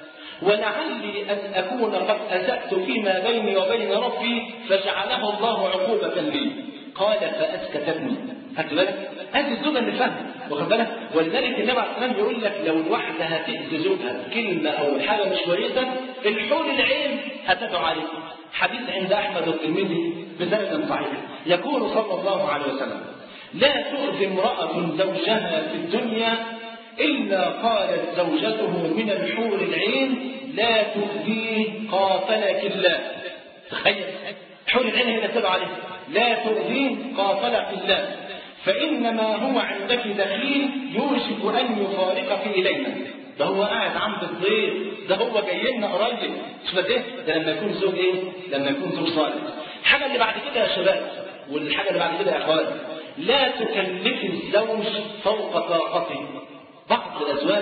ولعلي أن أكون قد أسأت فيما بيني وبين ربي فجعله الله عقوبة لي. قال: فأسكتتني. خدت بالك؟ هذه الزوجة اللي فاهمة، واخد بالك؟ ولذلك النبي عليه الصلاة والسلام يقول لك: لو الواحدة هتأذي زوجها كلمة أو حاجة مش كويسة، الحور العين هتدعو عليكم. حديث عند أحمد والترمذي بسند صحيح، يقول صلى الله عليه وسلم: لا تؤذي امرأة زوجها في الدنيا إلا قالت زوجته من الحور العين: لا تؤذيه قاتلك الله. تخيل، حور العين هي اللي تدعو عليه: لا تؤذيه قاتلك الله، فإنما هو عندك دخيل يوشك أن يفارقك إلينا. ده هو قاعد عند الضيف، ده هو جاي لنا قريب. شوف ده ده لما يكون زوج ايه؟ لما يكون زوج صالح. الحاجه اللي بعد كده يا شباب، والحاجه اللي بعد كده يا اخوان: لا تكلف الزوج فوق طاقته. بعض الازواج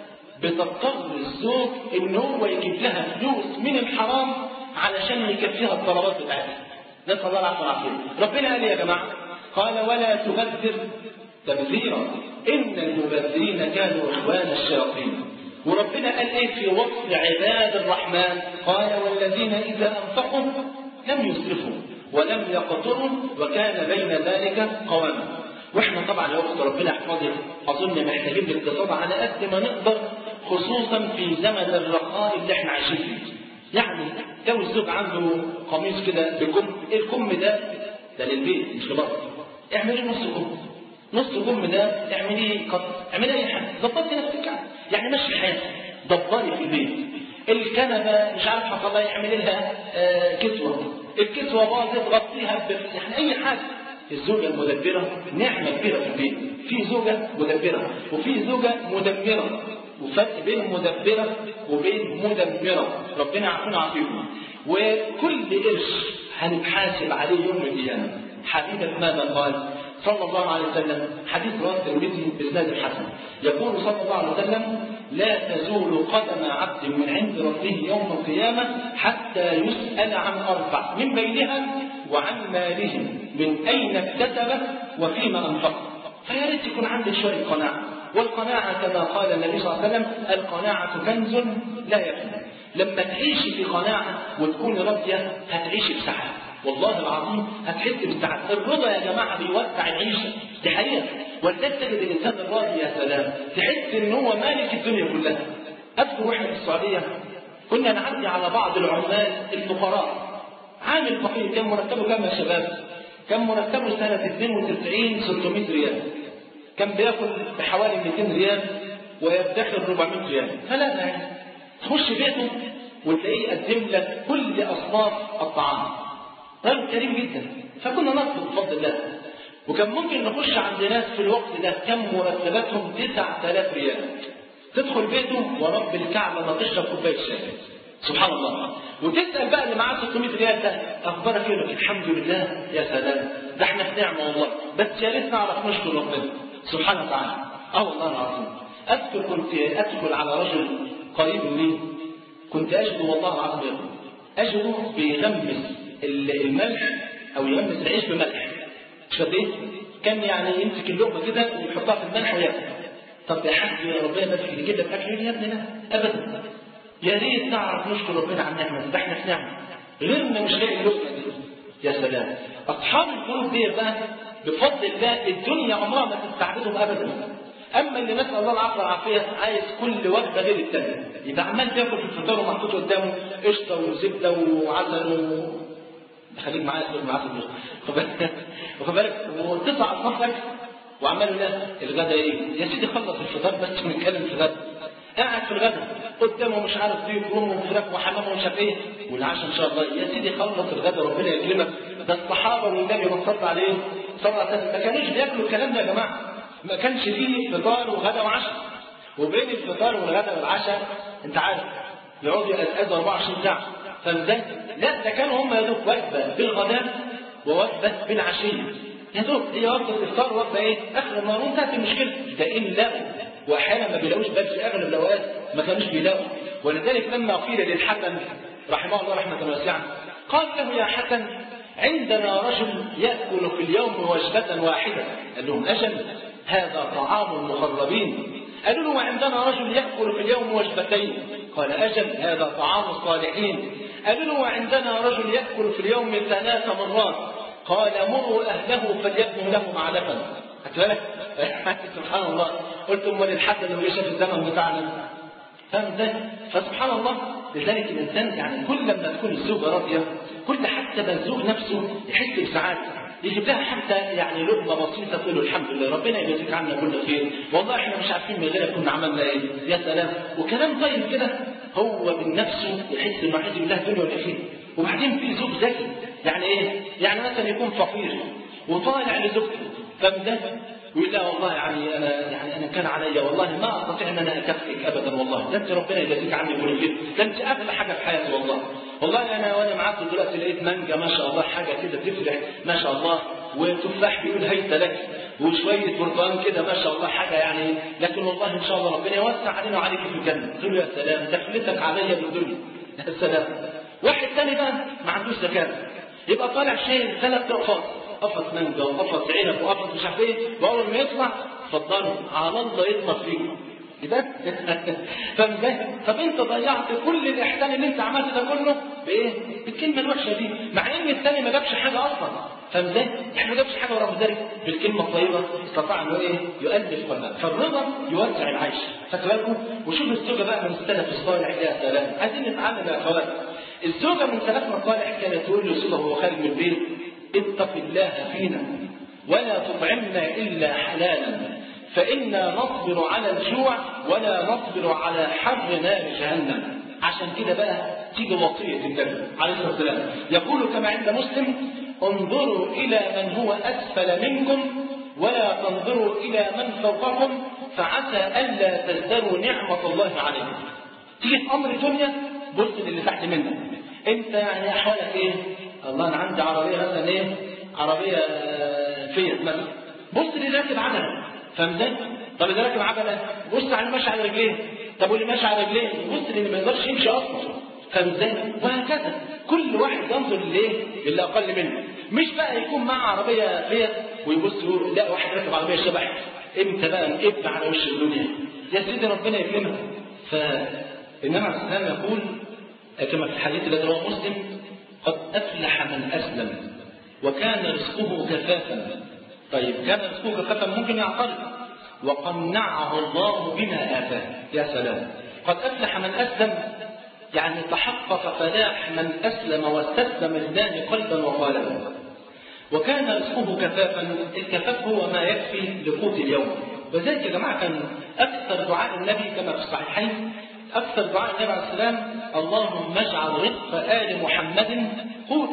بتضطر الزوج ان هو يجيب لها فلوس من الحرام علشان يكفيها الطلبات بتاعتها. نسال الله العافيه والعافيه. ربنا قال يا جماعه: قال: ولا تبذر تبذيرا إن المبذرين كانوا إخوان الشياطين. وربنا قال إيه في وصف عباد الرحمن؟ قال: والذين إذا أنفقوا لم يسرفوا ولم يقتروا وكان بين ذلك قواما. وإحنا طبعا يا أخت ربنا يحفظك أظن محتاجين الاقتصاد على قد ما نقدر، خصوصا في زمن الرخاء اللي إحنا عايشين فيه. يعني لو الزوج عنده قميص كده بكم، الكم ده ده للبيت مش لبره، اعملي نص كم، نص كم ده اعمليه قط، اعملي اي حاجه، ظبطي نفسك يعني مشي حياتك، دبري في البيت. الكنبه مش عارف حصل لها يعمل لها آه كسوه، الكسوه باظت غطيها يعني اي حاجه. الزوجه المدبره نعمه كبيره في البيت. في زوجه مدبره وفي زوجه مدمره، وفرق بين مدبره وبين مدمره. ربنا يعافينا ويعافيكم. وكل قرش هنتحاسب عليه يوم القيامه. حبيبك ماذا قال صلى الله عليه وسلم؟ حديث رواه الترمذي بإسناد الحسن، يقول صلى الله عليه وسلم: لا تزول قدم عبد من عند ربه يوم القيامة حتى يسأل عن أربع، من بينها وعن ماله من أين اكتسبه وفيما أنفقه. فيا ريت يكون عندك شوية قناعة، والقناعة كما قال النبي صلى الله عليه وسلم: القناعة كنز لا يفنى. لما تعيشي في قناعة وتكوني راضية هتعيشي بسعادة، والله العظيم هتحس بالسعادة. الرضا يا جماعة بيوسع العيشة، دي حقيقة. ولذلك تجد الإنسان الراضي يا سلام تحس إن هو مالك الدنيا كلها. أذكر واحنا في السعودية كنا نعدي على بعض العمال الفقراء، عامل فقير كان مرتبه كام يا شباب؟ كان مرتبه سنة اثنين وتسعين ستمائة ريال، كان بياكل بحوالي مئتين ريال ويدخر أربعمائة ريال. فلا يعني تخش بيته وتلاقيه يقدم لك كل أصناف الطعام، رجل كريم جدا. فكنا نطلب بفضل الله، وكان ممكن نخش عند ناس في الوقت ده كم مرتباتهم تسعة آلاف ريال، تدخل بيتهم ورب الكعبة ما تشرب كوباية شاي. سبحان الله. وتسأل بقى اللي معاه ستمائة ريال ده أخبارك إيه؟ الحمد لله. يا سلام، ده احنا في نعمة والله، بس يا ريت نعرف نشكر ربنا سبحانه وتعالى. اه والله العظيم. أذكر كنت أدخل على رجل قريب لي، كنت أجد والله العظيم أجده بيغمس الملح أو يغمس العيش بملح. مش قد إيه؟ كان يعني يمسك اللقمة كده ويحطها في الملح وياكل. طب يا حاج يا ربنا ما في يجيب لك أكل؟ يا ابني لا أبدا. يا ريت نعرف نشكر ربنا على النعمة، ده احنا في نعمة، غيرنا مش لاقي اللقمة دي. يا سلام. أصحاب القلوب دي بقى بفضل الله الدنيا عمرها ما تستعبدهم أبدا. أما اللي نسأل الله العافية والعافية عايز كل وجبة غير الثانية، يبقى عمال بياكل في الفطار ومحطوط قدامه قشطة وزبدة وعسل و خليك معايا تقول معاك واخد بالك وتسع أصناف أكل وعمال يقول الغدا إيه؟ يا سيدي خلص الفطار بس ونتكلم في الغدا. قاعد في الغدا قدامه مش عارف ضيوف وروم وفراخ وحمام ومش عارف ايه، والعشاء ان شاء الله. يا سيدي خلص الغدا ربنا يكرمك. ده الصحابه والنبي ما صلى عليه صلى الله عليه وسلم ما كانوش بياكلوا الكلام ده يا جماعه. ما كانش فيه فطار وغدا وعشاء، وبين الفطار والغدا والعشاء انت عارف يقعدوا يقعدوا أربعة وعشرين ساعه. فازاي؟ لا ده كانوا هم يا دوب وجبه بالغداء ووجبه بالعشيه. يا دوب هي وجبه الفطار ووجبه ايه؟ اخر النهار وانتهت المشكله. ده ان لقوا، واحيانا ما بيلاقوش، بل في اغلب الاوقات ما كانوش بيلاقوا. ولذلك لما قيل للحسن رحمه الله رحمه واسعه قال له يا حسن عندنا رجل ياكل في اليوم وجبه واحده. قال لهم اجل هذا طعام المقربين. قالوا له وعندنا رجل ياكل في اليوم وجبتين. قال اجل هذا طعام الصالحين. قالوا له وعندنا رجل ياكل في اليوم ثلاث مرات. قال مروا اهله فليبنوا له معلفا. بالك سبحان الله. قلت امال الحسن اللي شاف الزمن بتاعنا فاهم ازاي؟ فسبحان الله. لذلك الانسان يعني كل لما تكون الزوجه راضيه، كل حتى ما الزوج نفسه يحس بسعاده، يجيب لها حتى يعني لقمه بسيطه تقول له الحمد لله ربنا يجازيك عنا كل خير، والله احنا مش عارفين من غيرك كنا عملنا ايه، يا سلام. وكلام طيب كده هو من نفسه يحس انه عايز يقول لها الدنيا والاخره. وبعدين في زوج ذكي، يعني ايه؟ يعني مثلا يكون فقير وطالع لزوجته فمده ويقول لا والله يعني انا يعني انا كان عليا والله ما استطيع ان انا اكفيك ابدا، والله ده انت ربنا يجازيك عني كل خير، ده انت اغلى حاجه في حياتي والله. والله انا وانا معاك دلوقتي لقيت مانجا ما شاء الله حاجه كده تفرح ما شاء الله، وتفاح بيقول هيت لك، وشويه برتقال كده ما شاء الله حاجه يعني، لكن والله ان شاء الله ربنا يوسع علينا وعليك في الجنه. قلت له يا سلام دخلتك عليا بالدنيا يا سلام. واحد ثاني بقى ما عندوش زكاه، يبقى طالع شايل ثلاث اقفاص، قفص مانجا وقفص عنب وقفص مش عارف ايه، واول ما يطلع اتفضلوا على الله يطلع فيكم كده. فاهم ازاي؟ طب انت ضيعت كل الاحسان اللي انت عملته ده كله بايه؟ بالكلمه الوحشه دي، مع ان الثاني ما جابش حاجه اصلا. فاهم ازاي؟ احنا ما جابش حاجه ورغم ذلك بالكلمه الطيبه استطاع انه ايه؟ يؤلف قلبه. فالرضا يوسع العيش. خدتوا بالكم؟ وشوف الزوجه بقى من السلف الصالح يا سلام، عايزين نتعلم يا اخوات. الزوجه من سلفنا الصالح كانت تقول لزوجها وهو خارج من البيت اتق الله فينا ولا تطعمنا الا حلالا فإنا نصبر على الجوع ولا نصبر على حر نار جهنم. عشان كده بقى تيجي وصية النبي عليه الصلاة والسلام يقول كما عند مسلم انظروا إلى من هو أسفل منكم ولا تنظروا إلى من فوقكم فعسى ألا تزدروا نعمة الله عليكم. تيجي في أمر الدنيا بص للي تحت منك. أنت يعني أحوالك إيه؟ الله أنا عندي عربية مثلا إيه؟ عربية فيت مثلا، بص للي راكب عجلة. فاهم ازاي؟ طب اللي راكب عجله بص على اللي ماشي على رجليه، طب واللي ماشي على رجليه بص للي ما يقدرش يمشي اصلا. فاهم ازاي؟ وهكذا كل واحد ينظر للايه؟ للي اقل منه. مش بقى يكون معاه عربيه فيت ويبص يقول لا واحد راكب عربيه شبح امتى بقى نقب على وش الدنيا يا سيدي ربنا يكرمك. فالنبي عليه السلام يقول كما في الحديث الذي رواه مسلم قد افلح من اسلم وكان رزقه كفافا. طيب كان رزقه كفافا ممكن يعترض وقنعه الله بما آتاه. يا سلام. قد أفلح من أسلم يعني تحقق فلاح من أسلم واستسلم لله قلبا وقالبا. وكان رزقه كفافا. الكفاف هو ما يكفي لقوت اليوم. وذلك يا جماعة كان أكثر دعاء النبي كما في الصحيحين أكثر دعاء النبي عليه السلام اللهم اجعل رزق آل محمد قوتا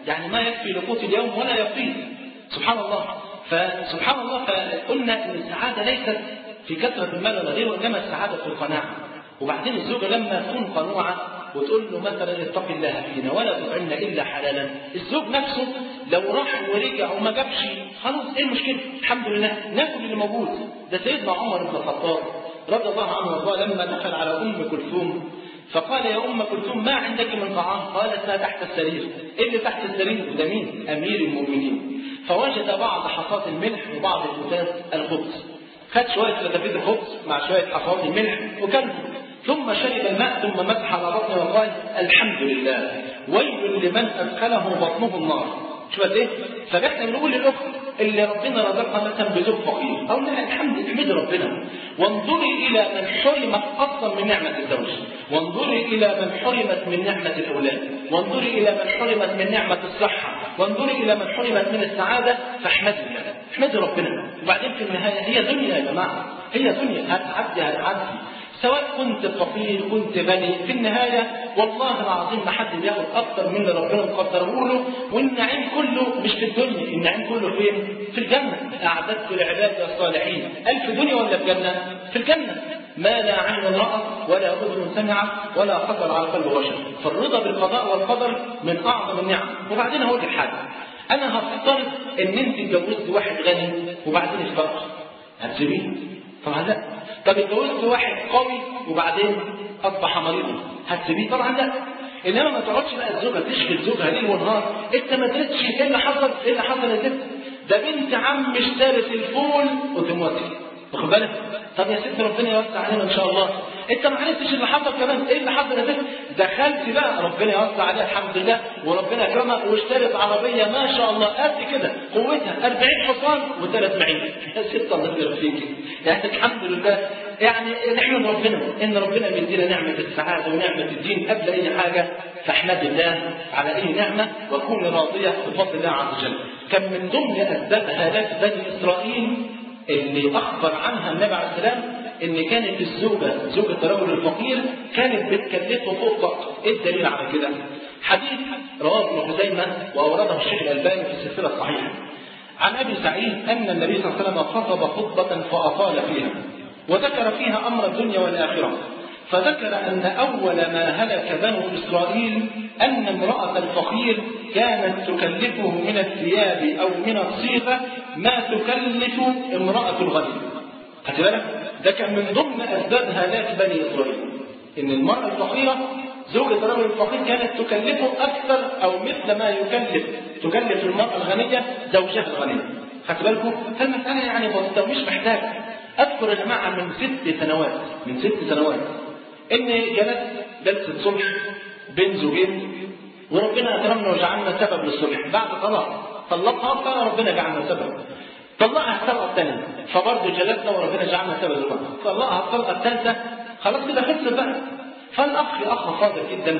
يعني ما يكفي لقوت اليوم ولا يفيض. سبحان الله. فسبحان الله، فقلنا ان السعاده ليست في كثره المال ولا غيره، انما السعاده في القناعه. وبعدين الزوجه لما تكون قنوعه وتقول له مثلا اتق الله فينا ولا تطعمنا الا حلالا، الزوج نفسه لو راح ورجع وما جابش خلاص ايه المشكله؟ الحمد لله ناكل اللي موجود. ده سيدنا عمر بن الخطاب رضي الله عنه وارضاه لما دخل على ام كلثوم فقال يا ام كلثوم ما عندك من طعام؟ قالت ما تحت السرير. ايه اللي تحت السرير؟ ده مين؟ امير المؤمنين. فوجد بعض حصات الملح وبعض فتات الخبز، خد شويه فتافيت الخبز مع شويه حصات الملح وكله، ثم شرب الماء ثم مسح على بطنه وقال الحمد لله ويل لمن ادخله بطنه النار. شو قد ايه؟ فاحنا بنقول للاخت اللي ربنا رزقها مثلا بزوج فقير او لها الحمد احمد ربنا، وانظري الى من حرمت اصلا من نعمه الزوج، وانظري الى من حرمت من نعمه الاولاد، وانظري الى من حرمت من نعمه الصحه، وانظري الى من حرمت من السعاده، فاحمدي الله، احمدي ربنا. وبعدين في النهايه هي دنيا يا جماعه، هي دنيا هتعدي هتعدي، سواء كنت فقير كنت غني، في النهايه والله العظيم ما حد بياخد اكتر من اللي ربنا مقدره له، والنعيم كله مش في الدنيا، النعيم كله فين؟ في الجنه. اعددت لعبادي الصالحين الف دنيا ولا في الجنه؟ في الجنه. ما لا عين رأت ولا أذن سمعت ولا خطر على قلب بشر. فالرضا بالقضاء والقدر من اعظم النعم. وبعدين هقول لك حاجه، انا هفترض ان انت اتجوزت واحد غني وبعدين افتقر، هتسيبيه؟ طبعا لا. طب اتجوزت واحد قوي وبعدين اصبح مريضا، هتسيبيه؟ طبعا لا. انما ما تقعدش بقى الزوجه تشغل زوجها ليل ونهار، انت ما درتش ايه اللي حصل؟ ايه اللي حصل يا ست؟ ده بنت عم اشترت الفول وتموتي، واخد بالك؟ طب يا ست ربنا يوسع علينا ان شاء الله، انت ما عرفتش اللي حصل كمان، ايه اللي حصل يا ست؟ دخلت بقى ربنا يوسع عليها الحمد لله وربنا اكرمها واشترت عربيه ما شاء الله قد كده قوتها أربعين حصان وثلاث معين. يا ست الله يبارك فيكي، يعني الحمد لله. يعني نحمد ربنا ان ربنا بيدينا نعمه السعاده ونعمه الدين قبل اي حاجه، فاحمد الله على اي نعمه وكوني راضيه بفضل الله عز وجل. كان من ضمن اسباب هلاك بني اسرائيل اللي اخبر عنها النبي عليه السلام ان كانت الزوجه زوجه الرجل الفقير كانت بتكلفه فوق طاقته. ايه الدليل على كده؟ حديث رواه ابن خزيمه واورده الشيخ الالباني في السلسله الصحيحه عن ابي سعيد ان النبي صلى الله عليه وسلم خطب خطبه فاطال فيها وذكر فيها امر الدنيا والاخره، فذكر ان اول ما هلك بنو اسرائيل ان امراه الفقير كانت تكلفه من الثياب او من الصيغه ما تكلف امراه الغني. خدت بالك؟ ده كان من ضمن اسباب هلاك بني اسرائيل ان المراه الفقيره زوجة الرجل الفقير كانت تكلفه اكثر او مثل ما يكلف تكلف المراه الغنيه زوجها الغني. خدت بالكم؟ فالمساله يعني بسيطه مش محتاج. اذكر يا جماعه من ست سنوات من ست سنوات ان جلست جلسه صلح بين زوجين وربنا اكرمنا وجعلنا سبب للصلح بعد طلاق، طلقها قال ربنا جعلنا سبب، طلقها الطلقه الثانيه فبرضه جلسنا وربنا جعلنا سبب للطلاق، طلقها الطلقه الثالثه خلاص كده خلصت بقى. فالاخ اخ فاضل جدا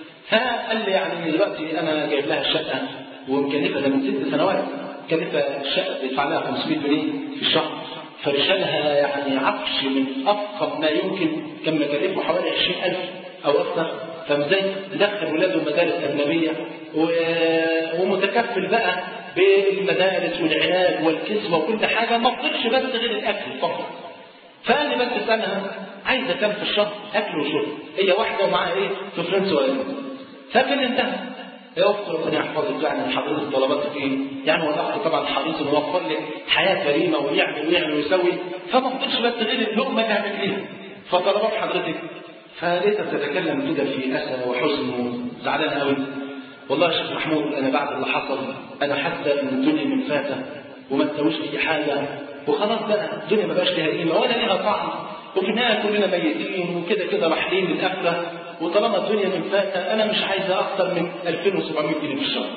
فقال لي يعني دلوقتي انا جايب لها الشقه ومكلفه ده من ست سنوات، مكلفه الشقه بيدفع لها خمسمائة جنيه في الشهر، فرشالها يعني عفش من افخم ما يمكن، كان مكلفه حوالي عشرين ألف او اكثر، فازاي يدخل ولاده مدارس اجنبيه ومتكفل بقى بالمدارس والعلاج والكسوه وكل حاجه، ما فضلش بس غير الاكل فقط. فقال لي بس اسالها عايزه كام في الشهر اكل وشرب، هي واحده ومعاها ايه طفلين صغيرين. فكان انتهى يا اخت ربنا يحفظك، يعني حضرتك طلباتك ايه؟ يعني هو الاخ طبعا حريص انه يوفر لك حياه كريمه ويعمل ويعمل ويسوي، فما فضلش بس غير اللقمه اللي هتاكليها. فطلبات حضرتك فليست تتكلم كده في اسى وحزن وزعلان قوي. والله يا شيخ محمود انا بعد اللي حصل انا حاسه ان الدنيا منفاته وما تسويش اي حاجه وخلاص بقى الدنيا ما بقاش لها قيمه ولا لها طعم، وفي النهايه كلنا ميتين وكده كده رايحين للاخره، وطالما الدنيا منفاته انا مش عايزه اكثر من ألفين وسبعمائة جنيه في الشهر.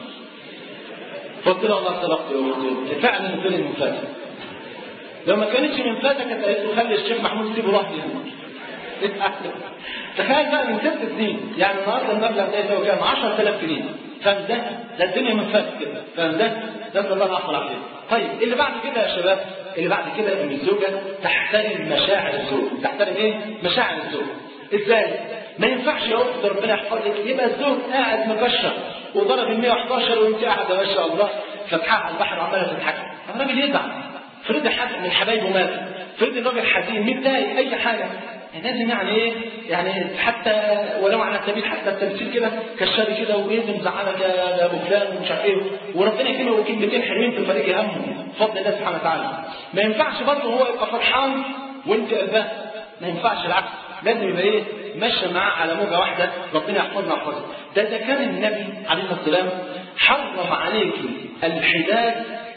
قلت له الله صدقت يا اختي فعلا الدنيا منفاته. لو ما كانتش منفاته كانت قالت له خلي الشيخ محمود يسيبه راح لي. تخيل بقى من ست سنين يعني النهارده المبلغ ده يساوي كام؟ عشرة آلاف جنيه. فاهم ده؟ ده الدنيا منفاته كده، فاهم ده؟ ده الله العفو العافيه. طيب اللي بعد كده يا شباب، اللي بعد كده ان الزوجه تحترم مشاعر الزوج، تحترم ايه؟ مشاعر الزوج. ازاي؟ ما ينفعش يا اخت ربنا يحفظك يبقى الزوج قاعد مكشر وضرب ال مية وحداشر وانت قاعده ما شاء الله فاتحه على البحر وعماله تضحكي. الراجل يزعل، فرد حد من حبايبه مات، فرد الراجل حزين متضايق اي حاجه، لازم يعني ايه يعني حتى ولو على سبيل حتى التمثيل كده كشاري كده وايه مزعلك يا ابو فلان ومش عارف ايه، وربنا يكرمه كلمتين حلوين في فريق همه بفضل الله سبحانه وتعالى. ما ينفعش برضه هو يبقى فرحان وانت قلبان، ما ينفعش العكس، لازم يبقى ايه ماشي معاه على موجه واحده. ربنا يحفظنا ويحفظك. ده ده كان النبي عليه الصلاه والسلام حرم عليك الحداد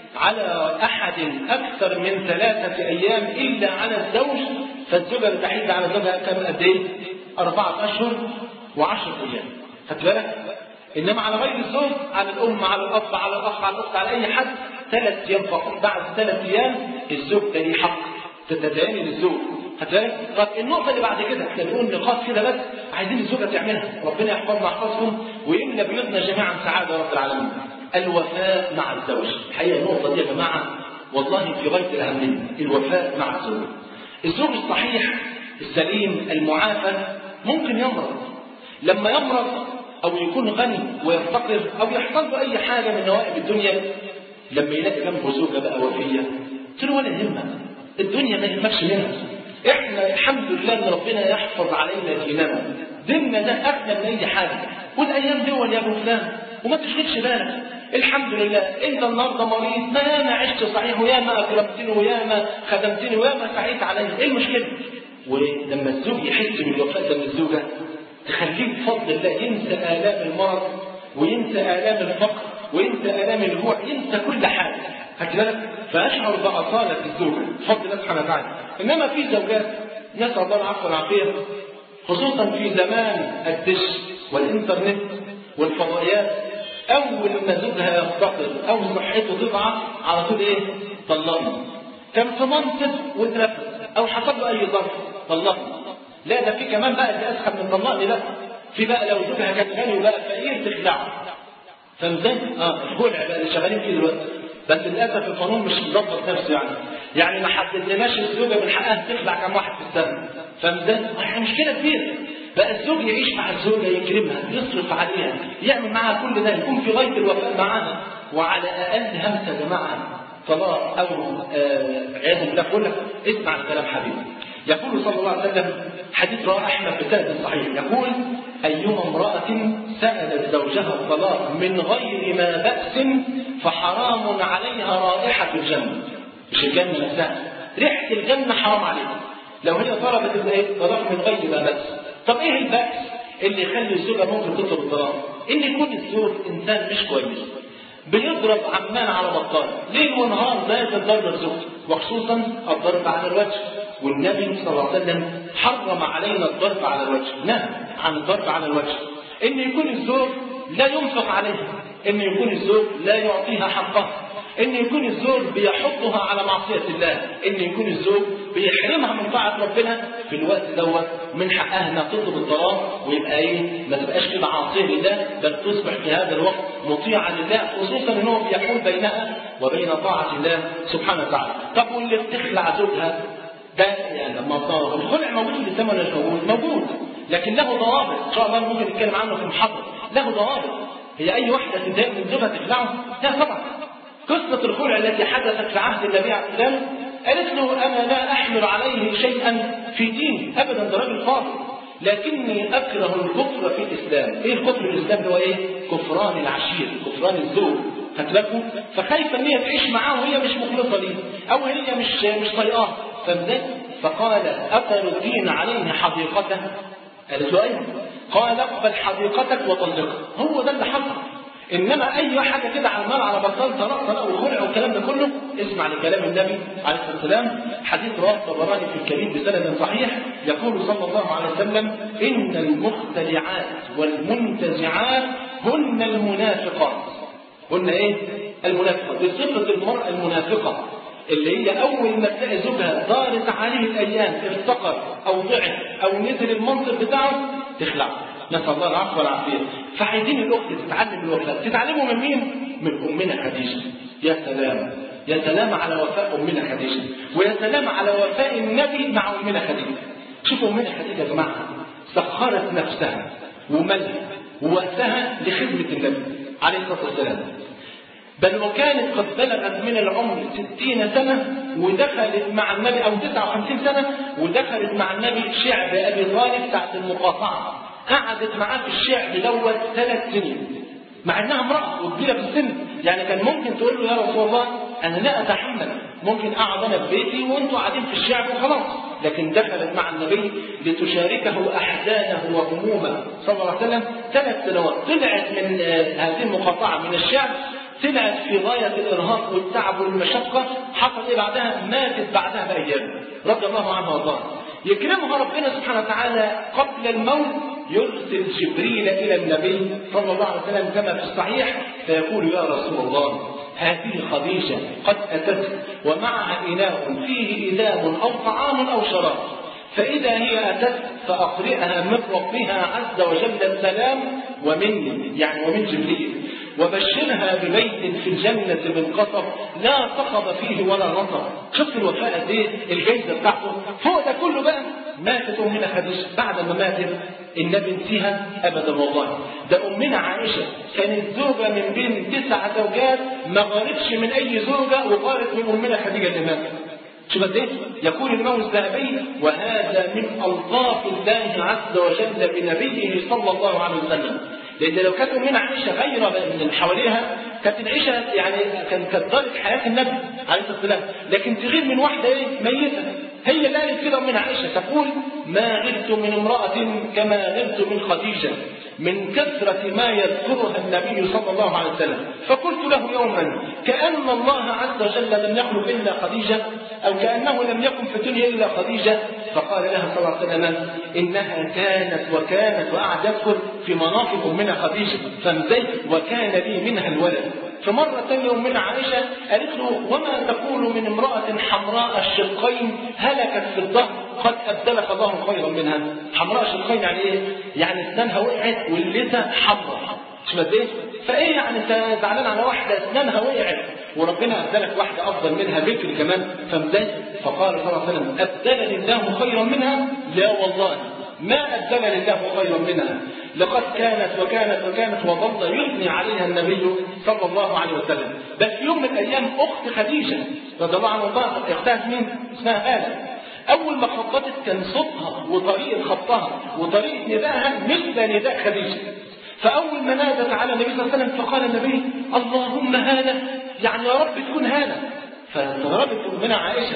على احد اكثر من ثلاثه ايام الا على الزوج، فالزوجه بتحيد على زوجها كم قد ايه؟ اربعه اشهر وعشره ايام. خدت بالك؟ انما على غير الزوج، على الام، على الاب، على الاخ، على الاخت، على اي حد ثلاث ايام فقط. بعد ثلاث ايام الزوج ده ليه حق تتدين للزوج. خدت بالك؟ طب النقطه اللي بعد كده احنا بنقول نقاط كده بس عايزين الزوجه تعملها، ربنا يحفظنا ويحفظكم ويملى بيوتنا جميعا سعاده رب العالمين. الوفاء مع الزوج. الحقيقه النقطه دي يا جماعه والله في غايه الاهميه، الوفاء مع الزوج. الزوج الصحيح السليم المعافى ممكن يمرض، لما يمرض او يكون غني ويفتقر او يحصل له اي حاجه من نوائب الدنيا، لما يلاقي جنبه زوجه بقى وفيه قلت له ولا يهمك، الدنيا ما يهمكش منها، احنا الحمد لله ان ربنا يحفظ علينا ديننا، ديننا ده اغنى من اي حاجه، والايام دول يا ابو فلان وما تشغلش بالك، الحمد لله انت النهارده مريض، ما ياما عشت صحيح وياما اكرمتني وياما خدمتني وياما سعيت علي، ايه المشكله؟ ولما الزوج يحس بالوفاء ده من الزوجه تخليه بفضل الله ينسى الام المرض وينسى الام الفقر وينسى الام الجوع، ينسى كل حاجه. خدت بالك؟ فاشعر باصاله الزوجه بفضل الله سبحانه وتعالى. انما في زوجات نسال الله العفو والعافيه خصوصا في زمان الدش والانترنت والفضائيات، اول ما زوجها يفتقر او صحته تضعف على طول ايه؟ طلقني. كان في منصب واترفض او حصل له اي ظرف طلقني. لا ده في كمان بقى اللي اسخن من طلقني ده، في بقى لو زوجها كان غني وبقى فقير تخلعه. فمزاج اه الخلع بقى اللي شغالين فيه دلوقتي، بس للاسف القانون مش مظبط نفسه يعني، يعني ما حددناش الزوجه من حقها تخلع كم واحد في السنه. فمزاج اه مشكله كبيره. بقى الزوج يعيش مع الزوجه يكرمها يصرف عليها يعمل معها كل ده، يكون في غايه الوفاء معاها، وعلى اقل همسه يا جماعه طلاق او عياذا بالله بقول لك اسمع الكلام حبيبي. يقول صلى الله عليه وسلم حديث رواه احمد بسند صحيح، يقول ايما امراه سالت زوجها الطلاق من غير ما باس فحرام عليها رائحه الجنه. مش الجنه نفسها، ريحه الجنه حرام عليها لو هي طلبت الطلاق من غير ما باس. طب ايه البأس اللي يخلي الزوجه ممكن تطلب الطلاق؟ ان يكون الزوج انسان مش كويس بيضرب عمال على بطال ليل ونهار زي الضرب زوجته، وخصوصا الضرب على الوجه. والنبي صلى الله عليه وسلم حرم علينا الضرب على الوجه، نهى عن الضرب على الوجه. ان يكون الزوج لا ينفق عليها، ان يكون الزوج لا يعطيها حقها، ان يكون الزوج بيحطها على معصيه الله، ان يكون الزوج بيحرمها من طاعه ربنا في الوقت دوت من حقها انها تطلب الطلاق ويبقى ايه ما تبقاش كده عاصيه لله، بل تصبح في هذا الوقت مطيعه لله، خصوصا ان هو بيحول بينها وبين طاعه الله سبحانه وتعالى. طب واللي بتخلع زوجها ده يعني لما طار الخلع موجود في الاسلام ولا مش موجود؟ موجود، لكن له ضوابط ان شاء الله ممكن نتكلم عنه في المحاضره. له ضوابط. هي اي واحده تتضايق من زوجها تخلعه؟ لا طبعا. قصه الخلع التي حدثت في عهد النبي عليه السلام قالت له انا لا احمل عليه شيئا في دين ابدا، ده راجل فاضل، لكني اكره الكفر في الاسلام. ايه الكفر في الاسلام؟ هو ايه؟ كفران العشير، كفران الزوج. خدت بالكم؟ فخايفه ان هي تعيش معاه وهي مش مخلصه ليه، او هي مش مش طايقاه. فقال اتردين عليه حديقته؟ قالت له ايوه. قال اقبل حديقتك وطلقها. هو ده اللي حصل. انما اي حاجه كده عمال على بطال طلاق طلاق وخلع والكلام ده كله، اسمع لكلام النبي عليه الصلاه والسلام. حديث رواه الطبراني في الكبير بسند صحيح، يقول صلى الله عليه وسلم ان المختلعات والمنتزعات هن المنافقات. هن ايه؟ المنافقات. بصفه المراه المنافقه اللي هي اول ما تلاقي زوجها دارت عليه الايام افتقر او ضعف او نزل المنصب بتاعه تخلع. نسال الله العفو والعافيه. فعايزين الاخت تتعلم الوفاء. تتعلموا من مين؟ من امنا خديجه. يا سلام يا سلام على وفاء امنا خديجه، ويا سلام على وفاء النبي مع امنا خديجه. شوفوا امنا خديجه يا جماعه سخرت نفسها وملها ووقتها لخدمة النبي عليه الصلاة والسلام، بل وكانت قد بلغت من العمر ستين سنة ودخلت مع النبي، أو تسعة وخمسين سنة، ودخلت مع النبي شعب أبي طالب ساعة المقاطعة، قعدت معاه في الشعب دوت ثلاث سنين، مع انها امرأة وكبيرة في السن. يعني كان ممكن تقول له يا رسول الله انا لا اتحمل، ممكن اقعد انا في بيتي وانتوا قاعدين في الشعب وخلاص، لكن دخلت مع النبي لتشاركه احزانه وهمومه صلى الله عليه وسلم ثلاث سنوات. طلعت من هذه المقاطعة من الشعب، طلعت في غاية الارهاق والتعب والمشقة. حصل ايه بعدها؟ ماتت بعدها بايام رضي الله عنها وارضاها. يكرمها ربنا سبحانه وتعالى قبل الموت، يرسل جبريل إلى النبي صلى الله عليه وسلم كما في الصحيح، فيقول يا رسول الله هذه خديجة قد أتت ومعها إناء فيه إدام أو طعام أو شراب، فإذا هي أتت فأقرئها من ربها عز وجل السلام ومني، يعني ومن جبريل، وبشرها ببيت في الجنة بالقصب لا صخب فيه ولا نصب. شوف الوفاء قد ايه، الجايزة بتاعته فوق ده كله. بقى ماتت أمنا خديجة بعد ما ماتت النبي نسيها أبدا والله. ده أمنا عائشة كانت زوجة من بين تسع زوجات ما غارتش من أي زوجة وغارت من أمنا خديجة اللي ماتت. شوف قد ايه، يقول الإمام الذهبي وهذا من ألطاف الله عز وجل بنبيه صلى الله عليه وسلم. لأن لو كانت أمنا عائشة غير من اللي حواليها كانت العيشة يعني كانت ضرت حياة النبي عليه الصلاة والسلام، لكن تغير من واحدة ايه ميتة. هي اللي قالت كده أمنا عائشة تقول ما غرت من امرأة كما غرت من خديجة من كثرة ما يذكرها النبي صلى الله عليه وسلم. فقلت له يوما كأن الله عز وجل لم يخلق إلا خديجة، أو كأنه لم يكن في الدنيا إلا خديجة. فقال لها صلى الله عليه وسلم إنها كانت وكانت، وقعد يذكر في مناقب أمنا خديجة فمزيد وكان لي منها الولد. فمرة ثانية أمنا عائشة قالت له وما تقول من امرأة حمراء الشقين هلكت في الظهر قد أبدلك الله خيرا منها. حمراء الشقين يعني إيه؟ يعني اسنانها وقعت واللثة حمراء. مش مدين؟ فإيه يعني أنت زعلان على واحدة اسنانها وقعت وربنا أبدلك واحدة أفضل منها بكر كمان فمزيد؟ فقال صلى الله عليه وسلم أبدلني الله خيرا منها؟ لا والله ما أبدلني الله خيرا منها، لقد كانت وكانت وكانت وظل يثني عليها النبي صلى الله عليه وسلم. بل في يوم من الأيام أخت خديجة رضي الله عنها اختها مين؟ اسمها آلة. أول ما خطبت كان صوتها وطريقة خطها وطريقة ندائها مثل نداء خديجة. فأول ما نادت على النبي صلى الله عليه وسلم فقال النبي اللهم هذا، يعني يا رب تكون هذا. فاستغربت أمنا عائشة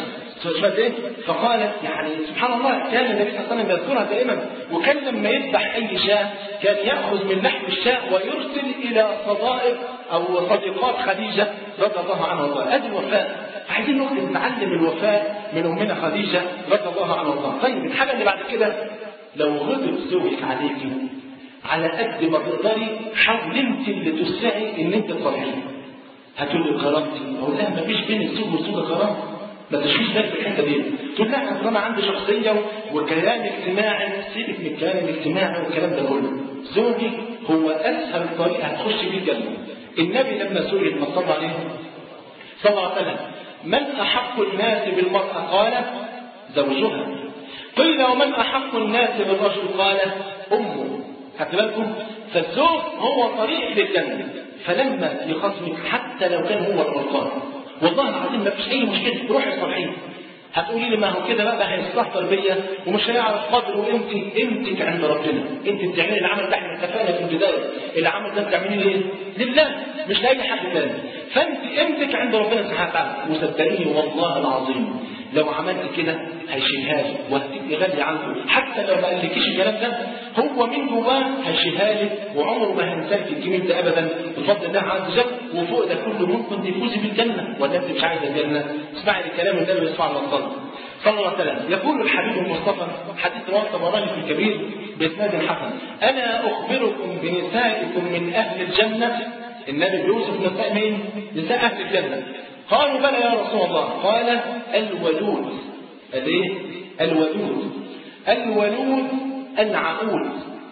فقالت يعني سبحان الله كان النبي صلى الله عليه وسلم يذكرها دائما، وكان لما يذبح أي شاة كان يأخذ من لحم الشاة ويرسل إلى صدائق أو صديقات خديجة رضي الله عنها وارضاها. أدي الوفاء. عايزين نقعد نتعلم الوفاء من أمنا خديجة رضي الله عنها وارضاها. طيب الحاجة اللي بعد كده لو غضب زوجك عليكي على قد ما تقدري حاولي انت اللي تسعي ان انت تصلحيه. هتقول لي كرامتي، اقول لها مفيش بين الزوج والزوجه كرامه، ما تشوفيش بالك في الحته دي. تقول لها انا عندي شخصيه وكيان اجتماعي، سيبك من الكيان الاجتماعي والكلام ده كله. زوجي هو اسهل طريقه هتخش بيه الجنه. النبي لما سئل ما صلى عليه صلى الله عليه وسلم من احق الناس بالمراه؟ قال زوجها. قيل ومن احق الناس بالرجل؟ قال امه. خدت بالكم؟ فالزوج هو طريق للجنه. فلما يخاصمك حتى لو كان هو الغلطان والله العظيم ما فيش اي مشكله، روحي صالحيه. هتقولي لي ما هو كده بقى هيستهتر بيا ومش هيعرف قدره وقيمتي. قيمتك عند ربنا. انت بتعملي العمل ده، احنا اتفقنا في البدايه العمل ده بتعمليه ليه؟ لله مش لاي حد تاني. فانت قيمتك عند ربنا سبحانه وتعالى. وصدقيني والله العظيم لو عملت كده هيشيلها لك وهتبقي غالي عنده، حتى لو ما قالكيش الكلام ده هو من جواه هيشيلها لك وعمره ما هينساك الجميل ده ابدا بفضل الله عز وجل. وفوق ده كله ممكن تفوزي بالجنه ولا انت مش عايزه الجنه؟ اسمعي لكلام النبي صلى الله عليه وسلم صلى الله عليه وسلم. يقول الحبيب المصطفى حديث رواه الطبراني في الكبير باسناد حسن انا اخبركم بنسائكم من اهل الجنه. النبي بيوصف نساء مين؟ نساء اهل الجنه. قالوا بلى يا رسول الله. قال الودود. الايه؟ الودود. الولود العقول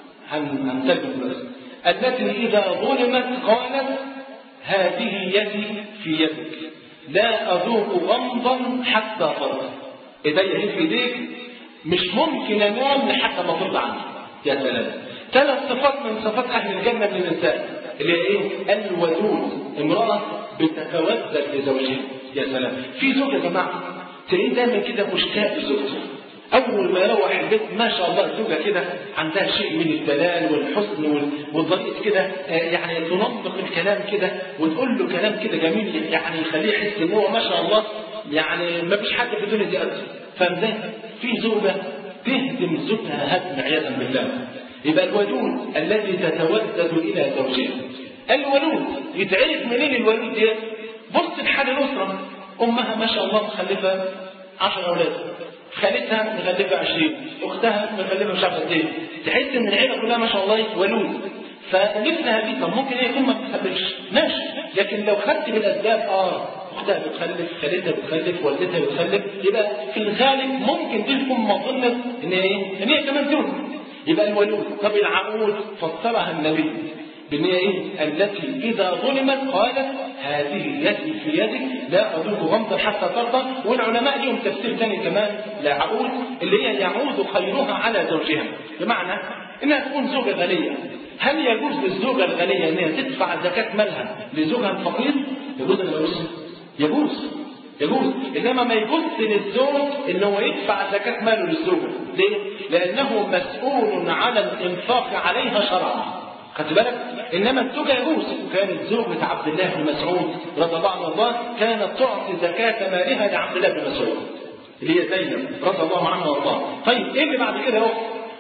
هنترجم بس. التي اذا ظلمت قالت هذه يدي في يدك لا اذوق غمضا حتى ترضى. ايديا في ايديك مش ممكن انام لحتى ما ترضى عني. يا سلام. ثلاث صفات من صفات اهل الجنه من النساء اللي هي ايه؟ الودود، امراه بتتودد لزوجها. يا سلام. في زوج يا جماعه تلاقيه دايما كده مشتاق لزوجته، اول ما يروح البيت ما شاء الله الزوجه كده عندها شيء من الدلال والحسن والضريح كده، يعني تنطق الكلام كده وتقول له كلام كده جميل يعني يخليه يحس ان هو ما شاء الله يعني ما فيش حد في الدنيا دي قده. فاهم؟ في زوجه تهدم زوجها هدم عياذا بالله. يبقى الودود الذي تتودد الى زوجها. الولود يتعرف منين الولود دي؟ بص لحال الاسره، امها ما شاء الله مخلفه عشر اولاد، خالتها مغلفه عشرين، اختها مغلفه مش عارفه ايه، تحس ان العيله كلها ما شاء الله ولود. فلسنا هذه طب ممكن هي يكون ما بتخلفش ماشي، لكن لو خدت بالاسباب اه اختها بتخلف، خالتها بتخلف، والدتها بتخلف، يبقى في الغالب ممكن دي تكون مظنه ان ايه؟ ان هي كمان زوج. يبقى الولود. طب العقود فسرها النبي بان هي ايه؟ التي اذا ظلمت قالت هذه يدي في يدك لا اذوق غمضا حتى ترضى. والعلماء لهم تفسير ثاني كمان لعقود اللي هي يعود خيرها على زوجها، بمعنى انها تكون زوجه غنيه. هل يجوز للزوجه الغنيه ان هي تدفع زكاه مالها لزوجها الفقير؟ يجوز ولا يجوز؟ يجوز يجوز. انما ما يجوز للزوج ان هو يدفع زكاه ماله للزوجه. ليه؟ لانه مسؤول على الانفاق عليها شرعا. خدت بالك؟ انما الزوجه يجوز. كانت زوجة عبد الله بن مسعود رضي الله عنه وارضاه كانت تعطي زكاة مالها لعبد الله بن مسعود اللي هي زينب رضي الله عنها وارضاه. طيب ايه اللي بعد كده اهو؟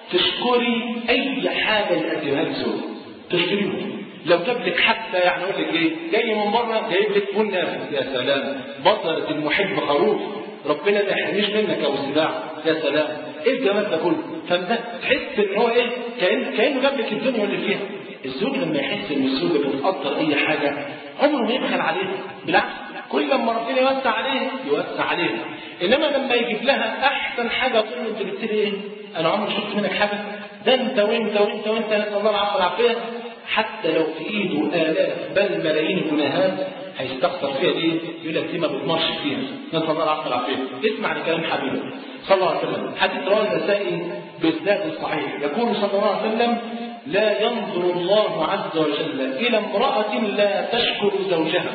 تشكري اي حاجه يقدمها لك زوج، تشكريه. لو جاب لك حتى يعني اقول لك ايه؟ جاي من بره جايب لك فول نافذ، يا سلام، بطلة المحب خروف، ربنا ما يحرمنيش منك يا ابو السباع، يا سلام، ايه الجمال ده كله؟ فده تحس ان هو ايه؟ كأن كانه جاب لك الدنيا اللي فيها. الزوج لما يحس ان الزوجه بتقدر اي حاجه عمره ما يبخل عليها، بالعكس كل لما ربنا يوسع عليه يوسع عليها. انما لما يجيب لها احسن حاجه تقول له انت جبت لي ايه؟ انا عمري شفت منك حاجه، ده انت وانت وانت وانت نسال الله العفو والعافيه. حتى لو في ايده الاف بل ملايين الجنيهات هيستخسر فيها دي، يقول لك دي ما بتمرش فيها، نسال الله العفو والعافيه. اسمع لكلام حبيبه صلى الله عليه وسلم، حديث رواه النسائي باسناد صحيح، يقول صلى الله عليه وسلم: لا ينظر الله عز وجل إلى امرأة لا تشكر زوجها.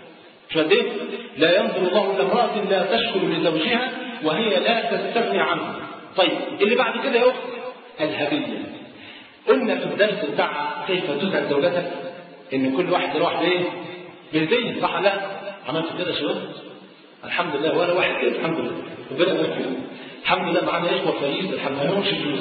فده لا ينظر الله إلى امرأة لا تشكر لزوجها وهي لا تستغني عنه. طيب اللي بعد كده يا أخت الهدية. قلنا في الدرس بتاع كيف تسعد زوجتك إن كل واحد يروح بإيه؟ بهدية، صح؟ لا عملت كده شباب؟ الحمد لله ولا واحد كده، الحمد لله ربنا يبارك فيكم. الحمد لله معانا إخوة فايز، الحمد لله مش فلوس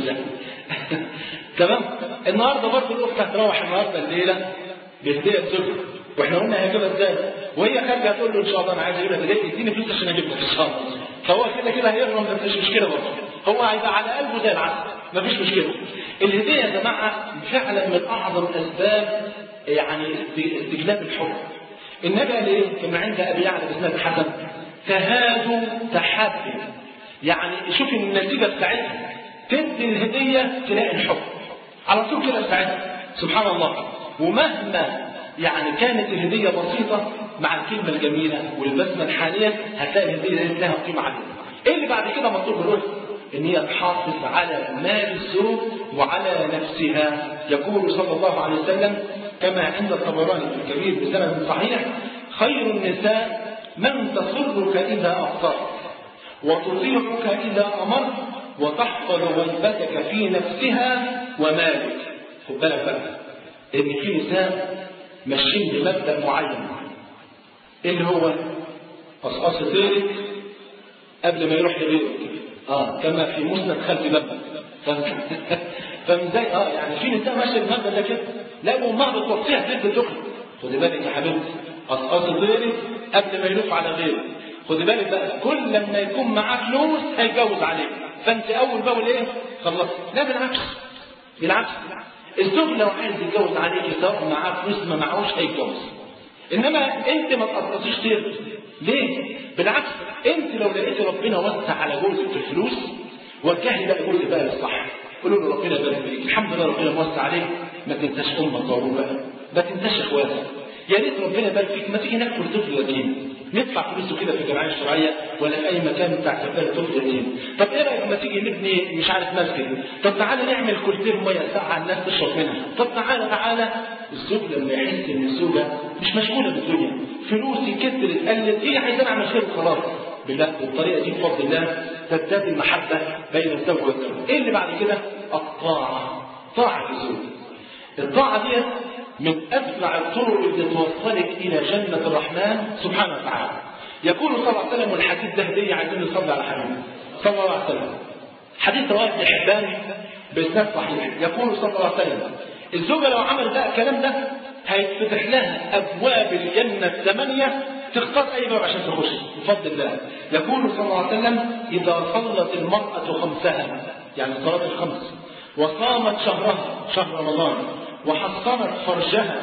تمام. النهارده برضه الاخت هتروح النهارده الليله بهديه زوجها، واحنا قلنا هيجيبها ازاي؟ وهي خارجه هتقول له ان شاء الله انا عايز اجيب لك هديه، اديني فلوس عشان اجيب لك ان شاء الله. فهو كده كده هيغرم، مفيش مشكله برضه، هو هيبقى على قلبه زي العسل، مفيش مشكله. الهديه يا جماعه فعلا من اعظم اسباب يعني استجلاب الحب. النبي قال ايه؟ كما عند ابي يعلى باسناد حسن: تهادوا تحابوا. يعني شوف النتيجه بتاعتها، تدي الهديه تلاقي الحب على طول كده ساعتها، سبحان الله. ومهما يعني كانت الهديه بسيطه مع الكلمه الجميله والبسمه الحاليه هتلاقي الهديه دي لها قيمه عاليه. ايه اللي بعد كده مطلوب الرجل؟ ان هي تحافظ على مال الزوج وعلى نفسها. يقول صلى الله عليه وسلم كما عند الطبراني في الكبير بسند صحيح: خير النساء من تسرك اذا افطرت وتطيعك اذا امرت وتحفظ غيبتك في نفسها ومالك. خد بالك بقى ان في نساء ماشيين بمبدا معين اللي هو قصقص غيرك قبل ما يروح لغيرك، اه كما في مسند خلف باب. فاهم ازاي؟ اه يعني في نساء ماشيه بالمبدا ده كده، لا وامها بتوصيها تدي زوجها. خدي بالك يا حبيبتي، قصقص غيرك قبل ما يلف على غيرك. خدي بالك بقى كل لما يكون معاه فلوس هيتجوز عليك، فانت اول باول ايه؟ خلص. لا بالعكس، بالعكس الزوج لو عايز يتجوز عليك سواء معاه فلوس ما معهوش هيتجوز. انما انت ما تقطعيش طير. ليه؟ بالعكس انت لو لقيت ربنا وسع على جوزك في الفلوس وجهي بقى جوزك بقى للصح، قولوا له ربنا يبارك فيك، الحمد لله ربنا موسع عليك، ما تنساش امك ضروري بقى، ما تنساش اخواتك، يا ريت ربنا يبارك فيك، ما تيجي ناكل طفل يتيم، ندفع فلوسه كده في الجمعيه الشرعيه ولا في اي مكان بتاع كفاله تفضل الدين. طب ايه رايك لما تيجي نبني مش عارف مسجد؟ طب تعالى نعمل كولتين ميه ساقعه الناس تشرب منها. طب تعالى تعالى الزوج لما يحس ان الزوجه مش مشغوله بالدنيا، فلوسي كترت قلت، هي عايزه اعمل خير خلاص. بالله بالطريقه دي بفضل الله تزداد المحبه بين الزوج والزوجه. ايه اللي بعد كده؟ الطاعه. طاعه الزوج. الطاعه دي من أسرع الطرق اللي توصلك إلى جنة الرحمن سبحانه وتعالى. يقول صلى الله عليه وسلم، والحديث ده هدية عايزين نصلي على حبيبه صلى الله عليه وسلم. حديث رواه ابن حبان بإسناد صحيح. يقول صلى الله عليه وسلم: الزوجة لو عملت بقى الكلام ده هيتفتح لها أبواب الجنة الثمانية، تختار أي باب عشان تخش بفضل الله. يقول صلى الله عليه وسلم: إذا صلت المرأة خمسها، يعني الصلاة الخمس، وصامت شهرها شهر رمضان، وحصنت فرجها،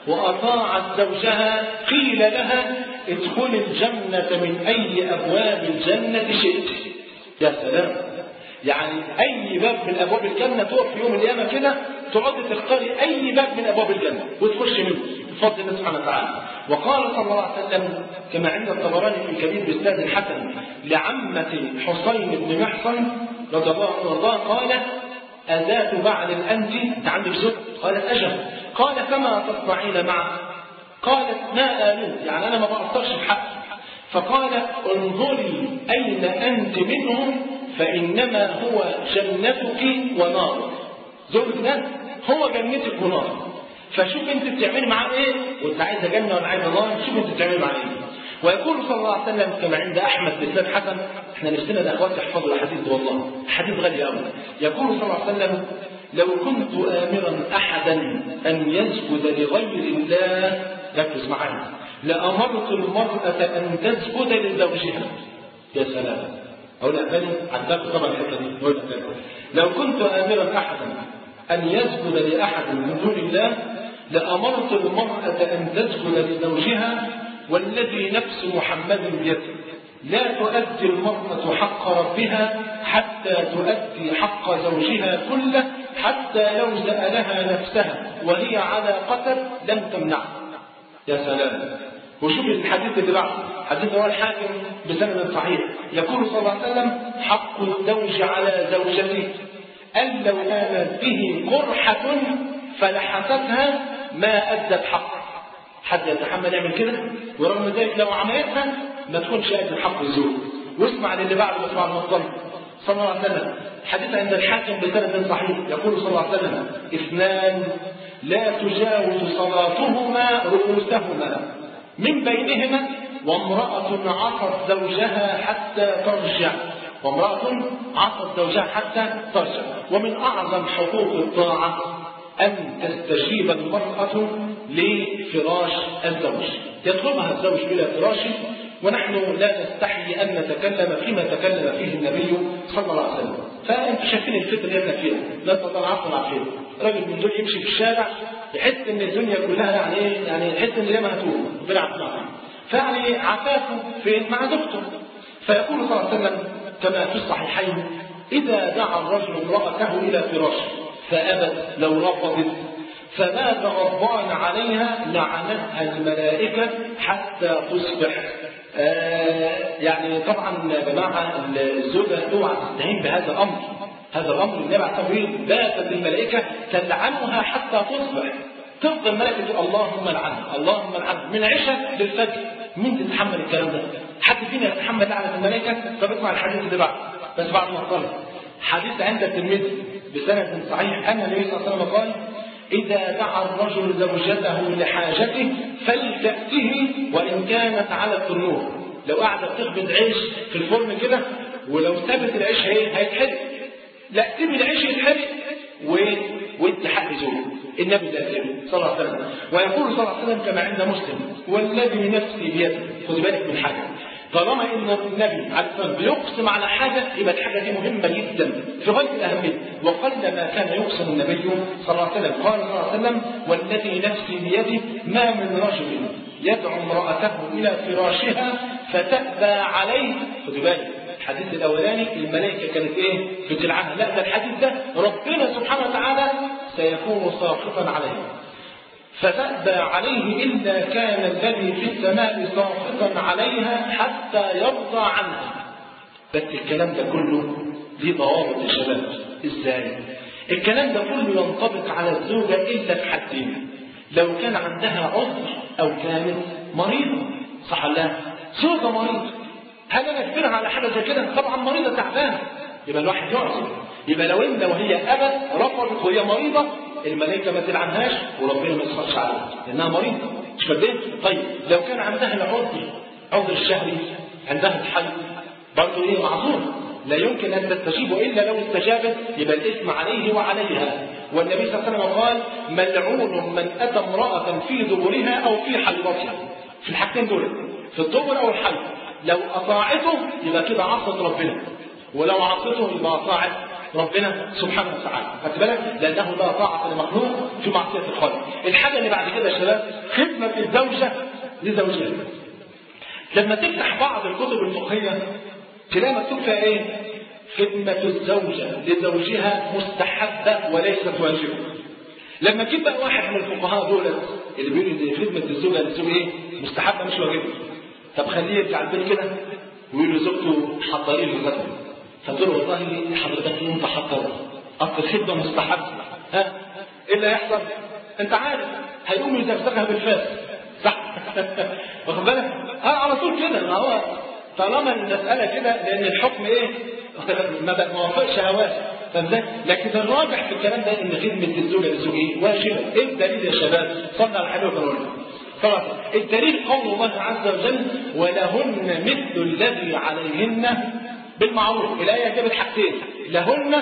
وأطاعت زوجها، قيل لها: ادخل الجنة من أي أبواب الجنة شئت. يا سلام! يعني أي باب من أبواب الجنة تقف في يوم القيامة كده تقعدي تختاري أي باب من أبواب الجنة وتخش منه بفضل الله سبحانه وتعالى. وقال صلى الله عليه وسلم كما عند الطبراني في الكبير بإسناد حسن لعمة حسين بن محصن رضي الله عنه قال: أذات بعل أنت؟ أنت عندك زوج؟ قالت: أجل. قال: فما تصنعين معه؟ قالت: ما آلوه، يعني أنا ما بقصرش بحق. فقال: انظري أين أنت منه فإنما هو جنتك ونارك. زوجك ده هو جنتك ونارك، فشوف أنت بتعملي معاه إيه، وأنت عايزة جنة ولا عايزة نار، شوف أنت بتعملي معاه إيه. ويقول صلى الله عليه وسلم كما عند أحمد بإسناد حسن، احنا نفسنا الأخوات يحفظوا الحديث ده والله حديث غالي قوي. يقول صلى الله عليه وسلم: لو كنت آمرا أحدا أن يسجد لغير الله، ركز معايا، لأمرت المرأة أن تسجد لزوجها. يا سلام! أقول لك تاني، عداك طبعا الحتة دي. أقول لك تاني: لو كنت آمرا أحدا أن يسجد لأحد من دون الله لأمرت المرأة أن تسجد لزوجها، والذي نفس محمد بيده لا تؤدي المرأة حق ربها حتى تؤدي حق زوجها كله، حتى لو سألها نفسها وهي على قتل لم تمنعه. يا سلام! وشوف الحديث اللي بعده، حديث هو الحاكم بسند صحيح. يقول صلى الله عليه وسلم: حق الزوج على زوجته أن لو آمنت به قرحة فلحستها ما أدت حقه. حد يتحمل يعمل كده؟ ورغم ذلك لو عملتها ما تكونش قادر حق الزوج. واسمع للي بعده، واسمع المفضل صلى الله عليه وسلم. حديث عند الحاكم بسند صحيح. يقول صلى الله عليه وسلم: اثنان لا تجاوز صلاتهما رؤوسهما، من بينهما وامرأة عصت زوجها حتى ترجع. وامرأة عصت زوجها حتى ترجع. ومن أعظم حقوق الطاعة أن تستجيب المرأة لفراش الزوج، يطلبها الزوج إلى فراشه، ونحن لا نستحي أن نتكلم فيما تكلم فيه النبي صلى الله عليه وسلم. فأنتم شايفين الفتنة اللي احنا فيها، لا نستطيع العفو والعافية. راجل من دول يمشي في الشارع يحس ان الدنيا كلها يعني ايه، يعني يحس ان ليه مهتوم بلا عفو. فيعني عفافه فين؟ مع زوجته. فيقول صلى الله عليه وسلم كما في الصحيحين: إذا دعا الرجل امرأته إلى فراشه فأبت لو رفضت فمات غضبان عليها لعنتها الملائكة حتى تصبح. آه يعني طبعا يا جماعة الزوجة اوعى تستهين بهذا الأمر. هذا الأمر النبي عليه الصلاة والسلام باتت الملائكة تلعنها حتى تصبح. تفضل الملائكة تقول اللهم لعنها اللهم لعنها من العشاء للفجر. مين تتحمل الكلام ده؟ حد فينا يتحمل لعنة الملائكة؟ طب اسمع الحديث اللي بعده بس بعد ما صلى. حديث عند الترمذي بسند صحيح أن النبي صلى الله عليه وسلم قال: إذا دعا الرجل زوجته لحاجته فلتأته وإن كانت على التنور. لو قاعدة بتخبز عيش في الفرن كده ولو سابت العيش هيتحرق، لا سيب العيش يتحرق وانت حق زوجه. النبي ده صلى الله عليه وسلم. ويقول صلى الله عليه وسلم كما عند مسلم: والذي نفسي بيده. خد بالك من حاجه، طالما ان النبي عليه الصلاه والسلام بيقسم على حاجه يبقى الحاجه دي مهمه جدا في غايه الاهميه. وقل ما كان يقسم النبي صلى الله عليه وسلم. قال صلى الله عليه وسلم: والذي نفسي بيده ما من رجل يدعو امراته الى فراشها فتأبى عليه. خد بالك الحديث الاولاني الملائكه كانت ايه؟ بتلعنها. لا ده الحديث ده ربنا سبحانه وتعالى سيكون ساخطا عليه. فتأبى عليه إلا كان الذي في السماء ساخطا عليها حتى يرضى عنها. بس الكلام ده كله ليه ضوابط يا شباب. ازاي؟ الكلام ده كله ينطبق على الزوجة إلا في حالتين: لو كان عندها عذر أو كانت مريضة. صح ولا؟ زوجة مريضة، هل أنا أجبرها على حاجة زي كده؟ طبعا مريضة تعبانة، يبقى الواحد يعذر. يبقى لو إن لو هي أبت رفضت وهي مريضة، الملائكة ما تلعنهاش وربنا ما يسخطش عليها لأنها مريضة. مش فاهم؟ طيب لو كان عندها العذر، عذر الشهري، عندها الحيض، برضه إيه؟ معذور، لا يمكن أن تستجيب إلا لو استجابت، يبقى الإثم عليه وعليها. والنبي صلى الله عليه وسلم قال: ملعون من أتى امرأة في دبرها أو في حيضتها. في الحاجتين دول، في الدبر أو الحيض، لو أطاعته يبقى كده عصت ربنا، ولو عصته يبقى أطاعت ربنا سبحانه وتعالى. خدت بالك؟ لأنه لا طاعة لمخلوق في معصية الخالق. الحاجة اللي بعد كده يا شباب: خدمة الزوجة لزوجها. لما تفتح بعض الكتب الفقهية تلاقي مكتوب فيها ايه؟ خدمة الزوجة لزوجها مستحبة وليست واجبة. لما تجيب بقى واحد من الفقهاء دول اللي بيقولوا دي خدمة الزوجة للزوج ايه؟ مستحبة مش واجبة. طب خليه يرجع البيت كده ويقول لزوجته حضري لي الغدا. فتقول له: والله حضرتك انت حضر، اصل الخدمة مستحبة. ها؟ ايه اللي هيحصل؟ انت عارف هيقوم يزغزغها بالفاس. صح؟ واخد بالك؟ اه على طول كده. ما هو طالما المسألة كده، لأن الحكم إيه؟ ما وافقش هواس. فاهم؟ لكن الراجح في الكلام ده إن خدمة الزوجة للزوج إيه؟ واجبة. إيه الدليل يا شباب؟ صلى على الحبيب وقال: طبعا الدليل قول الله عز وجل: ولهن مثل الذي عليهن بالمعروف. الآية جابت حاجتين: لهن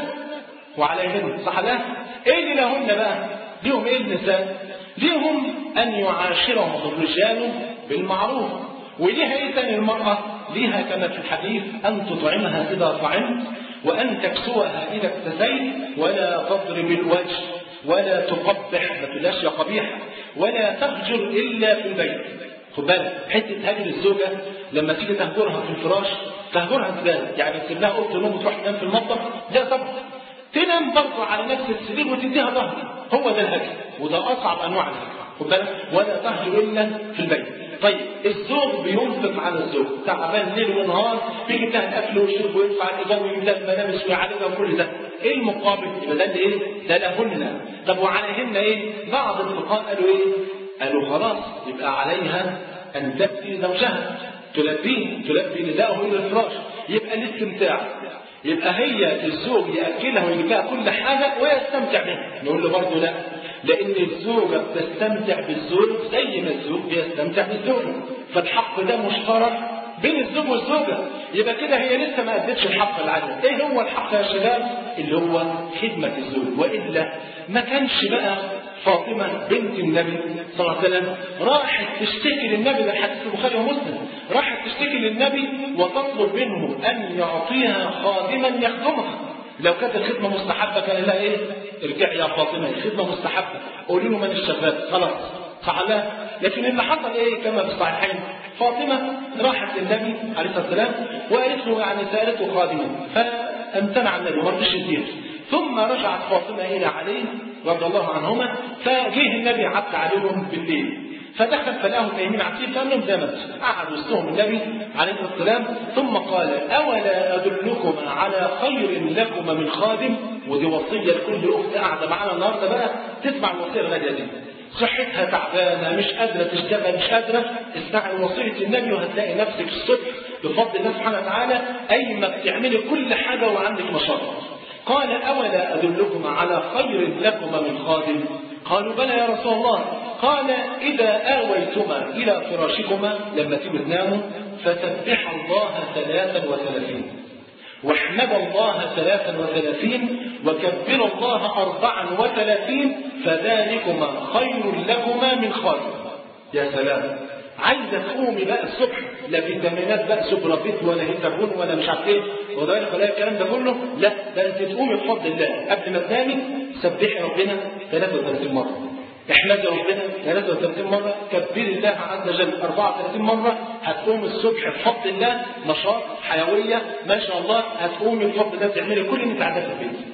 وعليهن. صح لا؟ إيه اللي لهن بقى؟ ليهم إيه النساء؟ ليهم أن يعاشرهم الرجال بالمعروف. وليها ايه تاني المرأة؟ ليها كما في الحديث: أن تطعمها إذا طعمت، وأن تكسوها إذا اكتسيت، ولا تضرب الوجه، ولا تقبح، ما تقولهاش يا قبيح، ولا تهجر إلا في البيت. خد بالك، حتة هجر الزوجة لما تيجي تهجرها في الفراش تهجرها ازاي؟ يعني تسيب لها أوضة النوم وتروح تنام في المطبخ؟ لا طبعا، تنام برضه على نفس السرير وتديها ظهر. هو ده الهجر، وده أصعب أنواع الهجر. خد بالك، ولا تهجر إلا في البيت. طيب الزوج بينفق على الزوج، تعبان ليل ونهار، بيجيب لها الاكل والشرب ويدفع الايجار ويجيب لها الملابس ويعالجها وكل ده. ايه المقابل؟ يبقى ده اللي ايه؟ ده لهن. طب وعليهن ايه؟ بعض الفقهاء قالوا ايه؟ قالوا خلاص يبقى عليها ان تاتي زوجها، تلبيه، تلبي نداءه الى الفراش، يبقى الاستمتاع. يبقى هي الزوج ياكلها ويجيب لها كل حاجه ويستمتع بها. نقول له برضه لا، لأن الزوجة بتستمتع بالزوج زي ما الزوج بيستمتع بالزوجة، فالحق ده مشترك بين الزوج والزوجة. يبقى كده هي لسه ما أدتش الحق اللي عليها. إيه هو الحق يا شباب؟ اللي هو خدمة الزوج. وإلا ما كانش بقى فاطمة بنت النبي صلى الله عليه وسلم راحت تشتكي للنبي، ده حديث البخاري ومسلم، راحت تشتكي للنبي وتطلب منه أن يعطيها خادما يخدمها. لو كانت الخدمة مستحبة كان لها ايه؟ ارجعي يا فاطمة، الخدمة مستحبة، قولي له من الشغال، خلاص. صح لا؟ لكن اللي حصل ايه كما في الصحيحين؟ فاطمة راحت للنبي عليه الصلاة والسلام وقالت له يعني سألته خادما، فامتنع النبي وما رضيش يديه. ثم رجعت فاطمة إلى علي رضي الله عنهما، فجه النبي عدى عليهم بالليل، فدخل فلاهم نايمين عسير، قال لهم دامت، قعد وسطهم النبي عليه الصلاه والسلام، ثم قال: اولا ادلكما على خير لكما من خادم؟ ودي وصيه لكل اخت قاعده معانا النهارده بقى تسمع الوصيه الغاليه دي. صحتها تعبانه، مش قادره تشتغل، مش قادره، اسمعي وصيه النبي وهتلاقي نفسك الصبح بفضل الله سبحانه وتعالى ايما بتعملي كل حاجه وعندك نشاط. قال: اولا ادلكما على خير لكما من خادم؟ قالوا: بلى يا رسول الله. قال: إذا آويتما إلى فراشكما لما تيجوا تناموا فسبح الله ثلاثا وثلاثين، واحمد الله ثلاثا وثلاثين، وكبر الله أربعا وثلاثين، فذلكما خير لكما من خادم. يا سلام، عايزة تقومي بقى الصبح لا فيتامينات بقى سوبرافيت ولا هيتابون ولا مش عارف ايه وذلك ولا الكلام ده كله، لا، ده انت تقومي بفضل الله قبل ما تنامي سبحي ربنا ثلاثة وثلاثين مرة، احمدي ربنا ثلاثة وثلاثين مرة، كبري الله عز وجل أربعة وثلاثين مرة، هتقومي الصبح بفضل الله نشاط، حيوية، ما شاء الله، هتقومي بفضل الله تعملي كل اللي انت عايزاه في البيت.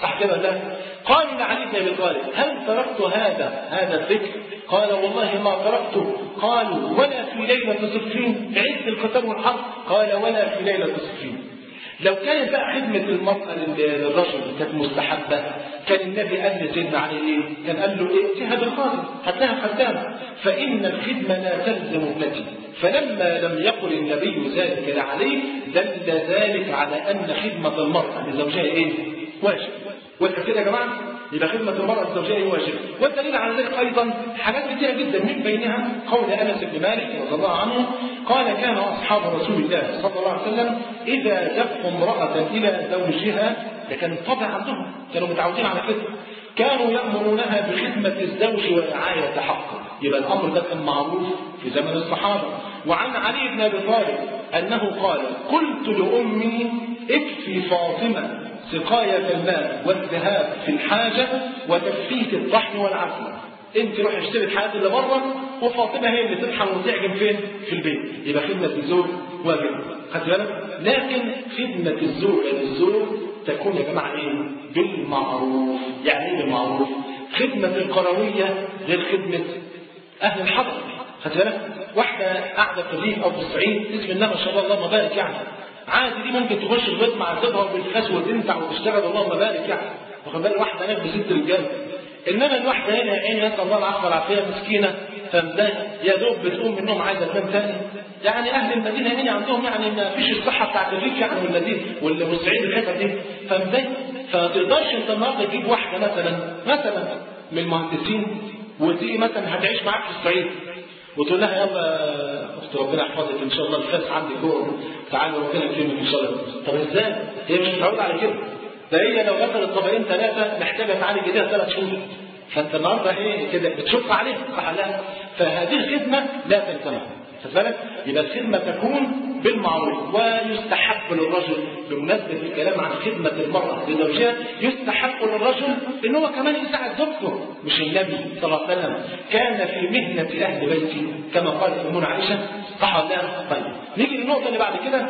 صح كده لا؟ قالوا لعلي بن ابي طالب هل تركت هذا هذا الذكر؟ قال والله ما تركته. قالوا ولا في ليله صفين عز القتال والحرب؟ قال ولا في ليله صفين. لو كانت بقى خدمة المرأة للرجل كانت مستحبة كان النبي قال لسيدنا علي ايه؟ كان قال له ايه؟ ائتها بالخادم هاتها خدامة فإن الخدمة لا تلزم ابنتي. فلما لم يقل النبي ذلك لعلي دل ذلك على أن خدمة المرأة لزوجها ايه؟ واجب. وانت كده يا جماعة يبقى خدمة المرأة لزوجها واجب. والدليل على ذلك أيضا حاجات كثيرة جدا من بينها قول أنس بن مالك رضي الله عنه قال كان أصحاب رسول الله صلى الله عليه وسلم إذا دفوا امرأة إلى زوجها ده كان الطبع عندهم كانوا متعودين على كده كانوا يأمرونها بخدمة الزوج ورعاية حقه. يبقى الأمر ده كان معروف في زمن الصحابة. وعن علي بن أبي طالب أنه قال قلت لأمي اكفي فاطمة سقاية الماء والذهاب في الحاجة وتفكيك الطحن والعسل. انت روح اشتري الحاجات اللي بره وفاطمه هي اللي تطحن وتعجن فين؟ في البيت. يبقى خدمه الزوج واجب. خدت بالك؟ لكن خدمه الزوج للزوج تكون يا جماعه ايه؟ بالمعروف. يعني ايه بالمعروف؟ خدمه القرويه غير خدمه اهل الحضر. خدت بالك؟ واحده قاعده في الريف او في الصعيد بسم الله ما شاء الله اللهم بارك يعني عادي دي ممكن تخش البيت مع زوجها وبالفاس وتنفع وتشتغل اللهم بارك يعني. واخد بالك؟ واحده هناك بست رجاله. انما الواحده هنا عين نسال الله العفو والعافيه مسكينه فمزاج يا دوب بتقوم منهم عايزه تنام ثاني. يعني اهل المدينه هنا عندهم يعني ما فيش الصحه بتاعت الريف يعني والمدينه والبورسعيد الحته دي فمزاج. فما تقدرش انت النهارده تجيب واحده مثلا مثلا من المهندسين وتيجي مثلا هتعيش معاك في الصعيد وتقول لها يلا اخت ربنا يحفظك ان شاء الله الفاس عندك جوه تعالي ربنا يكرمك ان شاء الله. طب ازاي؟ هي مش متعوده على كده. ده هي لو غسلت طبقين ثلاثه محتاجه تعالج ايديها ثلاث شهور. فانت النهارده ايه كده بتشق عليها صح لا؟ فهذه الخدمه لا تلزمها. خد بالك؟ يبقى الخدمه تكون بالمعروف. ويستحب للرجل بمناسبه الكلام عن خدمه المراه لزوجها يستحب للرجل ان هو كمان يساعد زوجته. مش النبي صلى الله عليه وسلم كان في مهنه اهل بيته كما قالت امنا عائشه صح ولا لا؟ طيب نيجي للنقطه اللي بعد كده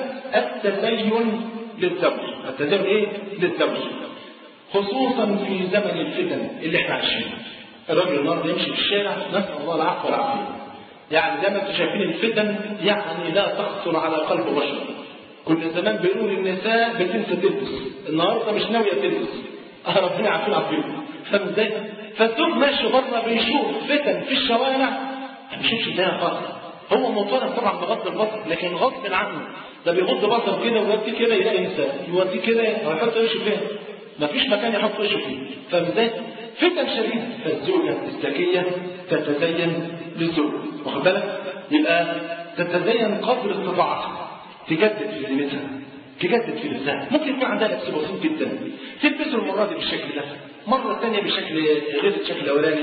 التزين للزوج. التزين ايه؟ للزوج خصوصا في زمن الفتن اللي احنا عايشينه. الراجل النهارده يمشي في الشارع نسال الله العفو والعافيه. يعني زي ما انتم شايفين الفتن يعني لا تخطر على قلب بشر. كل زمان بيقول النساء بتنسى تلبس، النهارده مش ناويه تلبس. اه ربنا يعافينا ويعافيكم. فاهم ازاي؟ فالزوج ماشي بره بيشوف فتن في الشوارع ما بيشوفش ده خالص. هو مطالب طبعا بغض البصر لكن غصب عنه ده بيغض بصر كده ويوديه كده يلاقي نساء يوديه كده هيحط وشه فين؟ مفيش مكان يحط وشه فيه. فاهم ازاي؟ فتن شديده. فالزوجه الذكيه تتزين للزوج. واخد بالك؟ يبقى تتزين قدر استطاعتها. تجدد في زينتها، تجدد في لبسها. ممكن يكون عندها لبس بسيط جدا تلبسه المره دي بالشكل ده، مره ثانيه بشكل غير الشكل الاولاني.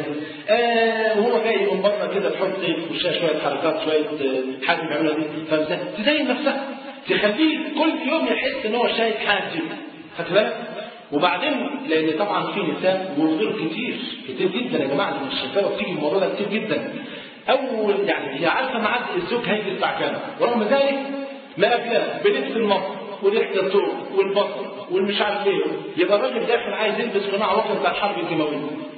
آه وهو جاي من بره كده تحط في وشها شويه حركات شويه حاجه بيعملها دي. فاهم ازاي؟ تزين نفسها، تخليه كل يوم يحس ان هو شايف حاجه. خدت بالك؟ وبعدين لان طبعا في نساء وغير كتير كتير جدا يا جماعه من الشفاوه بتيجي الموضوع ده كتير جدا. اول يعني هي عارفه ميعاد الزوج هيجي الساعه كام ورغم ذلك ما قبلها بلبس المصر وريحه الثوب والبصل والمش عارف ايه. يبقى الراجل داخل عايز يلبس قناع وقت بتاع الحرب الدمويه.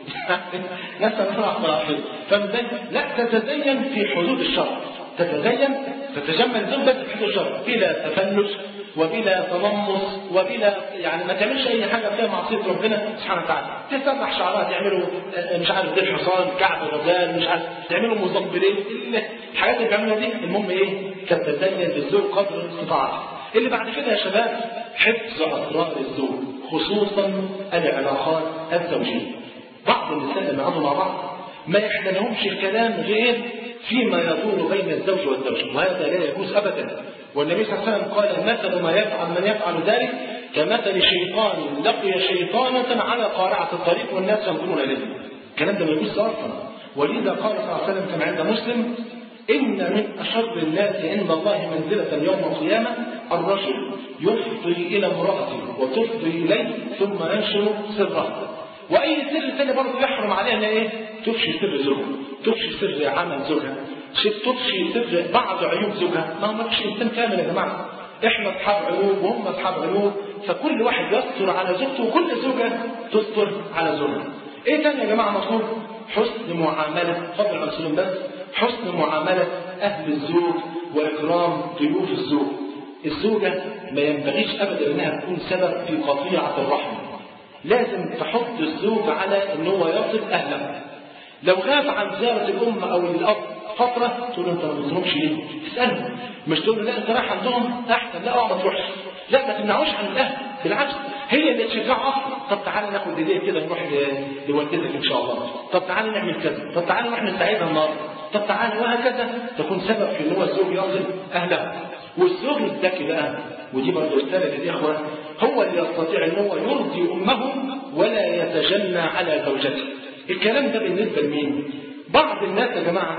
نسال الله العافيه. فازاي؟ لا تتزين في حدود الشرع. تتزين تتجمل زوج بس في حدود الشرع بلا تفلس وبلا تنمص وبلا يعني ما تعملش اي حاجه فيها معصيه ربنا سبحانه وتعالى. تسرح شعرها تعملوا مش عارف ديل حصان كعب غزال مش عارف تعملوا مزبلين الحاجات اللي بيعملوها دي. المهم ايه؟ تتزين للزوج قدر الاستطاعه. اللي بعد كده يا شباب حفظ اسرار الزوج خصوصا العلاقات الزوجيه. بعض النساء لما قعدوا مع بعض ما يحللهمش الكلام غير فيما يدور بين الزوج والزوج وهذا لا يجوز ابدا. والنبي صلى الله عليه وسلم قال مثل ما يفعل من يفعل ذلك كمثل شيطان لقي شيطانة على قارعة الطريق والناس ينظرون إليه. الكلام ده ما يجوز اصلا. ولذا قال صلى الله عليه وسلم كما عند مسلم إن من أشر الناس عند الله منزلة يوم القيامة الرجل يفضي إلى امرأته وتفضي إليه ثم ينشر سره. وأي سر ثاني برضه يحرم عليها إيه؟ تفشي سر زوجها، تفشي سر عمل زوجها، تفشي سر بعض عيوب زوجها. ما ماكش إنسان كامل يا جماعة. إحنا أصحاب عيوب وهم أصحاب عيوب فكل واحد يستر على زوجته وكل زوجة تستر على زوجها. ايه تاني يا جماعة مطلوب؟ حسن معاملة، فضل عن سلم بس، حسن معاملة أهل الزوج وإكرام ضيوف الزوج. الزوجة ما ينبغيش أبدا أنها تكون سبب في قطيعة الرحم، لازم تحط الزوج على أنه يصل أهله. لو غاب عن زيارة الأم أو الأب فترة تقول له أنت ما بتزورهمش ليه؟ تسأله، مش تقول له لا أنت رايح عندهم أحسن، لا أه ما تروحش، لا ما تمنعوش عن الأهل، بالعكس هي اللي تشجعه أصلا. طب تعالى ناخد إيديه كده نروح لوالدتك إن شاء الله، طب تعالى نعمل كذا، طب تعالى نروح نساعدها النهارده، طب تعالى، وهكذا تكون سبب في إن هو الزوج يصل أهله. والزوج الذكي بقى، ودي برضه رسالة للإخوة، هو اللي يستطيع إن هو يرضي أمه ولا يتجنى على زوجته. الكلام ده بالنسبة لمين؟ بعض الناس يا جماعة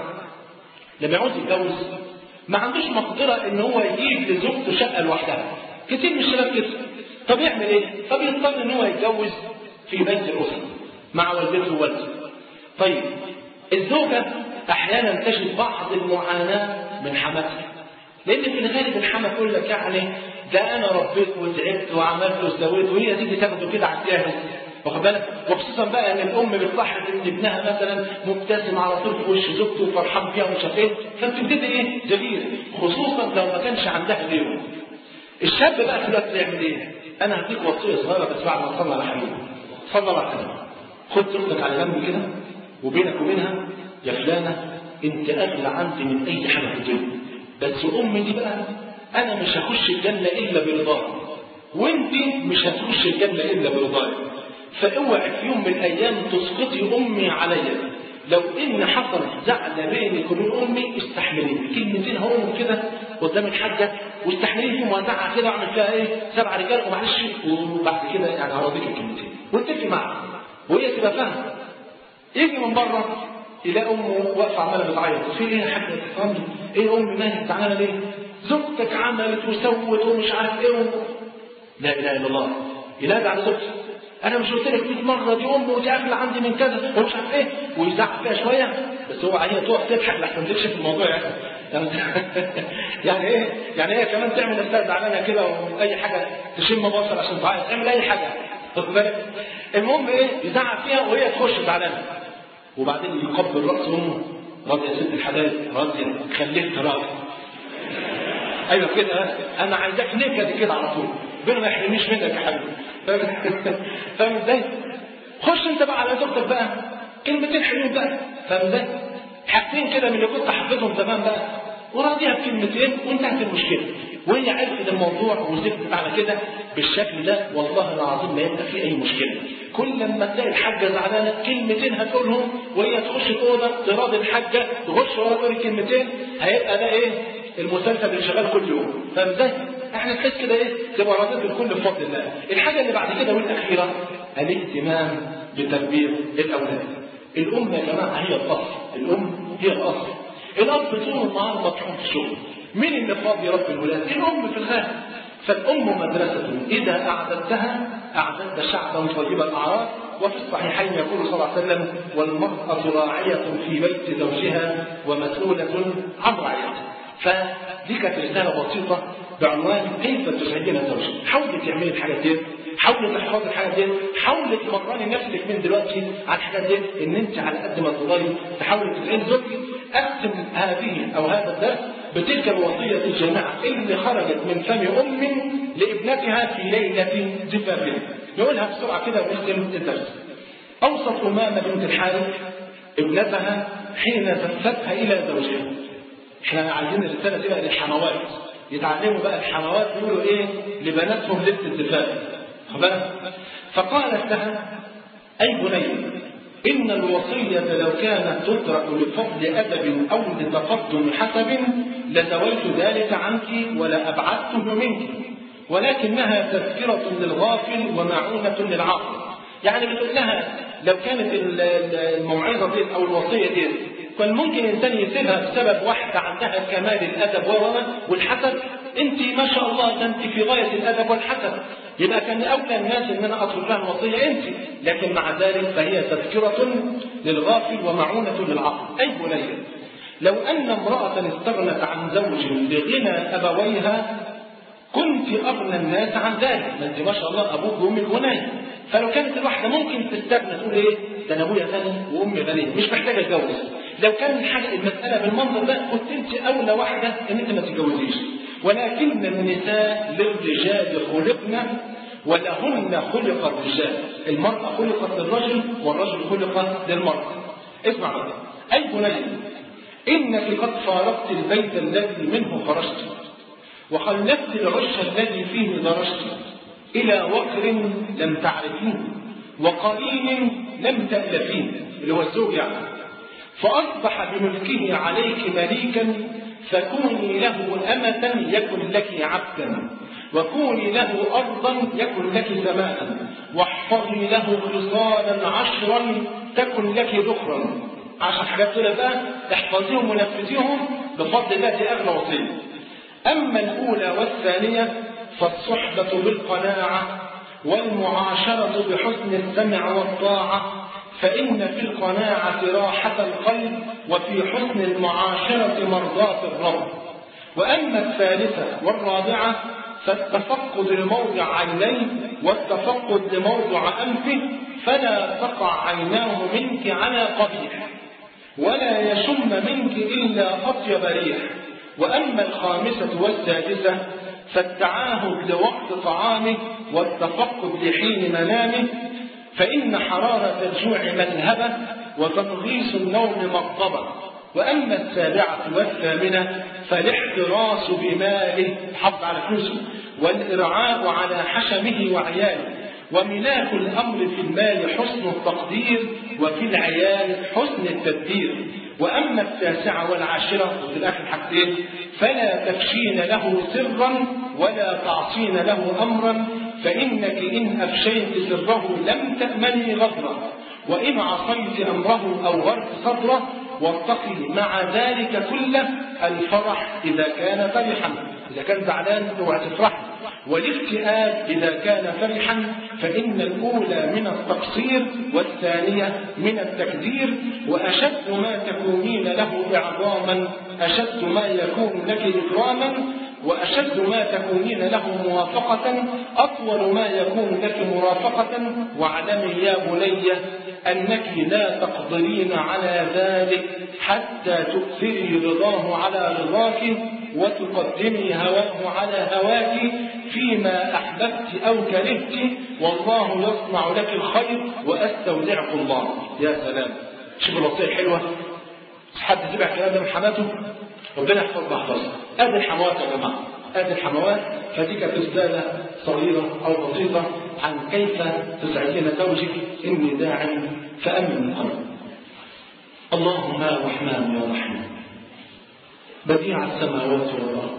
لما يعوز يتجوز ما عندوش مقدرة إن هو يجيب لزوجته شقة لوحدها. كتير من الشباب كده. طب يعمل إيه؟ طب يضطر إن هو يتجوز في بيت الأسرة مع والدته ووالده. طيب الزوجة أحيانا تجد بعض المعاناة من حماتها، لأن في الغالب الحما تقول لك يعني ده أنا ربيت وتعبت وعملت وسويت، وهي تيجي تاخده كده على الجاهز، واخد بالك؟ وخصوصا بقى ان الام بتلاحظ ان ابنها مثلا مبتسم على طول في وش زوجته وفرحان بيها ومش عارف ايه، فبتبتدي ايه؟ جميل، خصوصا لو ما كانش عندها غيره. الشاب بقى في الوقت يعمل ايه؟ انا هديك وصيه صغيره بس بعد ما تصلي على حبيبي. صلى على حبيبي. خد زوجتك على جنب كده وبينك وبينها يا فلانه انت اغلى عندي من اي حاجه في الدنيا، بس امي دي بقى انا مش هخش الجنه الا برضاها، وانت مش هتخش الجنه الا برضاها. فاوعي في يوم من الايام تسقطي امي عليا، لو ان حصل زعل بينك وبين امي استحمليني، كلمتين هقولهم كده قدام الحاجه واستحمليني فيهم وازعق كده واعمل فيها ايه؟ سبع رجال ومعلش، وبعد كده يعني هراضيك الكلمتين واتفقي معاها وهي تبقى فاهمه. يجي من بره يلاقي امه واقفه عماله بتعيط، في ايه يا حاجه تفهمني؟ ايه امي مالك زعلانه ليه؟ زوجتك عملت وسوت ومش عارف ايه و... لا اله الا الله، ينادي على زوجته، انا مش قلت لك مية مره دي امي ودي اغلى عندي من كذا ومش عارف ايه، ويزعق فيها شويه، بس هو هي تقف تضحك لحسن تكشف الموضوع يعني يعني ايه؟ يعني هي كمان تعمل نفسها زعلانه كده واي حاجه تشم بصر عشان تعيط، تعمل اي حاجه، واخد بالك؟ المهم ايه؟ يزعق فيها وهي تخش زعلانه، وبعدين يقبل راس امه، راضيه يا ست الحلال، راضيه خليك راضي. ايوه كده، انا عايزاك نكد كده على طول، ربنا ما يحرمنيش منك يا حبيبي. فاهم ازاي؟ خش انت بقى على زوجتك بقى كلمتين حلوين بقى، فاهم ازاي؟ حاجتين كده من اللي كنت حافظهم زمان بقى، وراضيها بكلمتين وانتهت المشكله، وهي عرفت الموضوع وزفت على كده بالشكل ده، والله العظيم ما يبقى فيه اي مشكله. كل لما تلاقي الحاجه زعلانه كلمتين هتقولهم وهي تخش الاوضه تراضي الحاجه، تخش ورا تقول الكلمتين، هيبقى ده ايه؟ المسلسل اللي شغال كل يوم، فاهم ازاي؟ احنا نحس كده ايه؟ تبقى راضيه بالكل بفضل الله. الحاجه اللي بعد كده والاخيره الاهتمام بتربيه الاولاد. الام يا جماعه هي الاصل، الام هي الاصل. الاب طول النهار مطحون في الشغل، مين اللي فاضي يربي الولاد؟ الام في الغالب. فالام مدرسه اذا اعددتها اعددت شعبا طيب الاعراض. وفي الصحيحين يقول صلى الله عليه وسلم: والمراه راعيه في بيت زوجها ومسؤوله عن رعيتها. فدي كانت رساله بسيطه بعنوان كيف تسعدين زوجك. حاولي تعملي الحاجات دي، حاولي تحفظي الحاجات دي، حاولي تمرني نفسك من دلوقتي على الحاجات دي، ان انت على قد ما تقدري تحاولي تسعدي زوجك. اختم هذه او هذا الدرس بتلك الوصيه الجامعه اللي خرجت من فم ام لابنتها في ليله زفافها. نقولها بسرعه كده ونختم الدرس. اوصت امامه بنت الحارث ابنتها حين زفتها الى زوجها. احنا عايزين الرساله دي بقى للحموات، يتعلموا بقى الحموات يقولوا ايه لبناتهم ليله الزفاف. فقالت لها: اي بني، ان الوصيه لو كانت تترك لفضل ادب او لتقدم حسب لزويت ذلك عنك ولا ابعدته منك، ولكنها تذكره للغافل ومعونه للعاقل. يعني بتقول لها لو كانت الموعظه دي او الوصيه دي كان ممكن انسان يسيبها بسبب واحده عندها كمال الادب والحسب، انت ما شاء الله ده انت في غايه الادب والحسب، يبقى كان اولى الناس ان انا اترك لها الوصيه انت، لكن مع ذلك فهي تذكره للغافل ومعونه للعقل. اي بني، لو ان امراه استغنت عن زوج لغنى ابويها كنت أغنى الناس عن ذلك. ما أنت ما شاء الله أبوك وأمك غنية، فلو كانت الواحدة ممكن تستغنى تقول إيه؟ ده أنا أبويا غني وأمي غنية مش محتاجة أتجوز. لو كان حاجة المسألة بالمنظر ده كنت أنت أولى واحدة إن أنت ما تتجوزيش. ولكن النساء للرجال خلقنا ولهن خلق الرجال. المرأة خلقت للرجل والرجل خلق للمرأة. اسمع بقى، أي بني إنك قد فارقت البيت الذي منه خرجت وخلفت العش الذي فيه درجت إلى وقر لم تعرفين وقرين لم تألفين، اللي هو الزوج يعني. فأصبح بملكه عليك مليكا فكوني له أمة يكن لك عبدا، وكوني له أرضا يكن لك سماء، واحفظي له خصالا عشرا تكن لك ذخرا. عشر حاجات دول بقى احفظيهم ونفذيهم بفضل الله، دي أغلى وصية. أما الأولى والثانية فالصحبة بالقناعة والمعاشرة بحسن السمع والطاعة، فإن في القناعة راحة القلب وفي حسن المعاشرة مرضاة الرب. وأما الثالثة والرابعة فالتفقد لموضع عينيه والتفقد لموضع أنفه، فلا تقع عيناه منك على قبيح ولا يشم منك إلا أطيب ريح. وأما الخامسة والسادسة فالتعاهد لوقت طعامه والتفقد لحين منامه، فإن حرارة الجوع ملهبة وتنغيص النوم مغضبة. وأما السابعة والثامنة فالاحتراس بماله، حفظ على فلوسه، والإرعاء على حشمه وعياله. وملاك الأمر في المال حسن التقدير وفي العيال حسن التدبير. وأما التاسعة والعاشرة وفي الآخر حاجتين فلا تفشين له سرا ولا تعصين له أمرا، فإنك إن أفشيت سره لم تأمني غدره، وإن عصيت أمره أو غرت صدره. واتقي مع ذلك كله الفرح إذا كان فرحا، إذا كان زعلان اوعى تفرح، والاكتئاب إذا كان فرحا، فإن الأولى من التقصير والثانية من التكدير. وأشد ما تكونين له إعظاما أشد ما يكون لك إكراما، وأشد ما تكونين له موافقة أطول ما يكون لك مرافقة. واعلمي يا بني أنك لا تقدرين على ذلك حتى تؤثري رضاه على رضاك وتقدمي هواه على هواك فيما أحببت أو كرهت، والله يصنع لك الخير وأستودعك الله. يا سلام، شوف الوصية الحلوة. حد تبع كلام ده من حماته ربنا يحفظ محفظه. ادي الحموات يا جماعه، ادي الحموات. فدي كانت رساله صغيره او بسيطه عن كيف تسعدين زوجك اني داع فامن الامر. اللهم يا رحمن يا رحيم بديع السماوات والارض،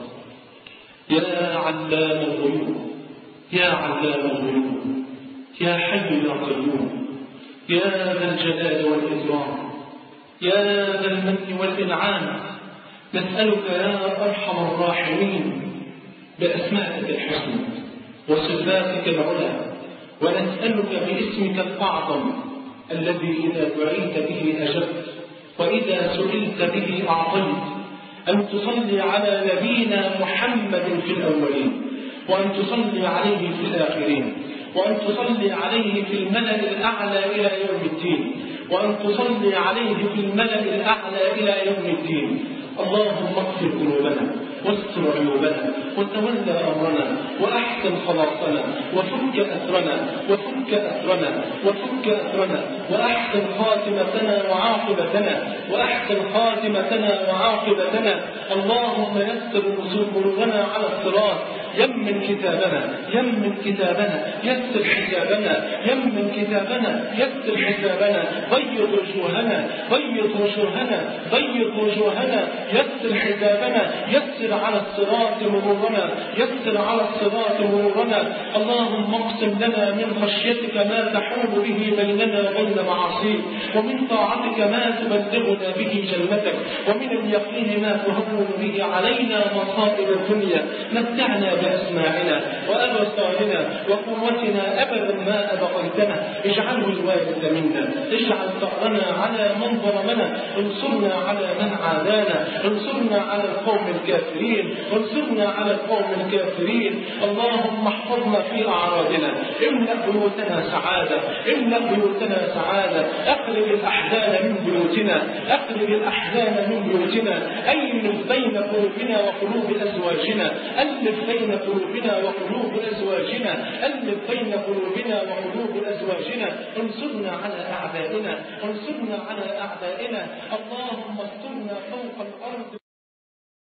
يا علام الغيوب يا علام الغيوب، يا حي يا قيوم، يا ذا الجلال والاكرام، يا ذا المن والانعام، نسألك يا أرحم الراحمين بأسمائك الحسنى وصفاتك العلى، ونسألك باسمك الأعظم الذي إذا دعيت به أجبت وإذا سئلت به أعطيت، أن تصلي على نبينا محمد في الأولين، وأن تصلي عليه في الآخرين، وأن تصلي عليه في الملأ الأعلى إلى يوم الدين، وأن تصلي عليه في الملأ الأعلى إلى يوم الدين. اللهم اغفر قلوبنا واستر عيوبنا وتولى امرنا واحسن خلاصنا وفك اثرنا وفك اثرنا وفك اثرنا واحسن خاتمتنا وعاقبتنا واحسن خاتمتنا وعاقبتنا. اللهم يسر مرورنا على الصراط، يمن كتابنا يمن كتابنا يسر حسابنا يمن كتابنا يسر حسابنا، بيض وجوهنا بيض وجوهنا بيض وجوهنا، يسر حسابنا يسر على الصراط مرورنا يسر على الصراط مرورنا. اللهم اقسم لنا من خشيتك ما تحول به بيننا وبين معاصيك، ومن طاعتك ما تبلغنا به جنتك، ومن اليقين ما تهون به علينا مصائب الدنيا. متعنا بأسماعنا وأبصارنا وقوتنا أبدا ما أبقيتنا، اجعله الوارث منا، اجعل ثأرنا على من ظلمنا، انصرنا على من عادانا، انصرنا على القوم الكافرين، انصرنا على القوم الكافرين. اللهم احفظنا في أعراضنا، املأ بيوتنا سعادة، املأ بيوتنا سعادة، أخرج الأحزان من بيوتنا، أخرج الأحزان من بيوتنا، ألف بين قلوبنا وقلوب أزواجنا، ألف بين قلوبنا وقلوب أزواجنا، ألف بين قلوبنا وقلوب أزواجنا، انصرنا على أعدائنا، انصرنا على أعدائنا. اللهم استرنا فوق الأرض.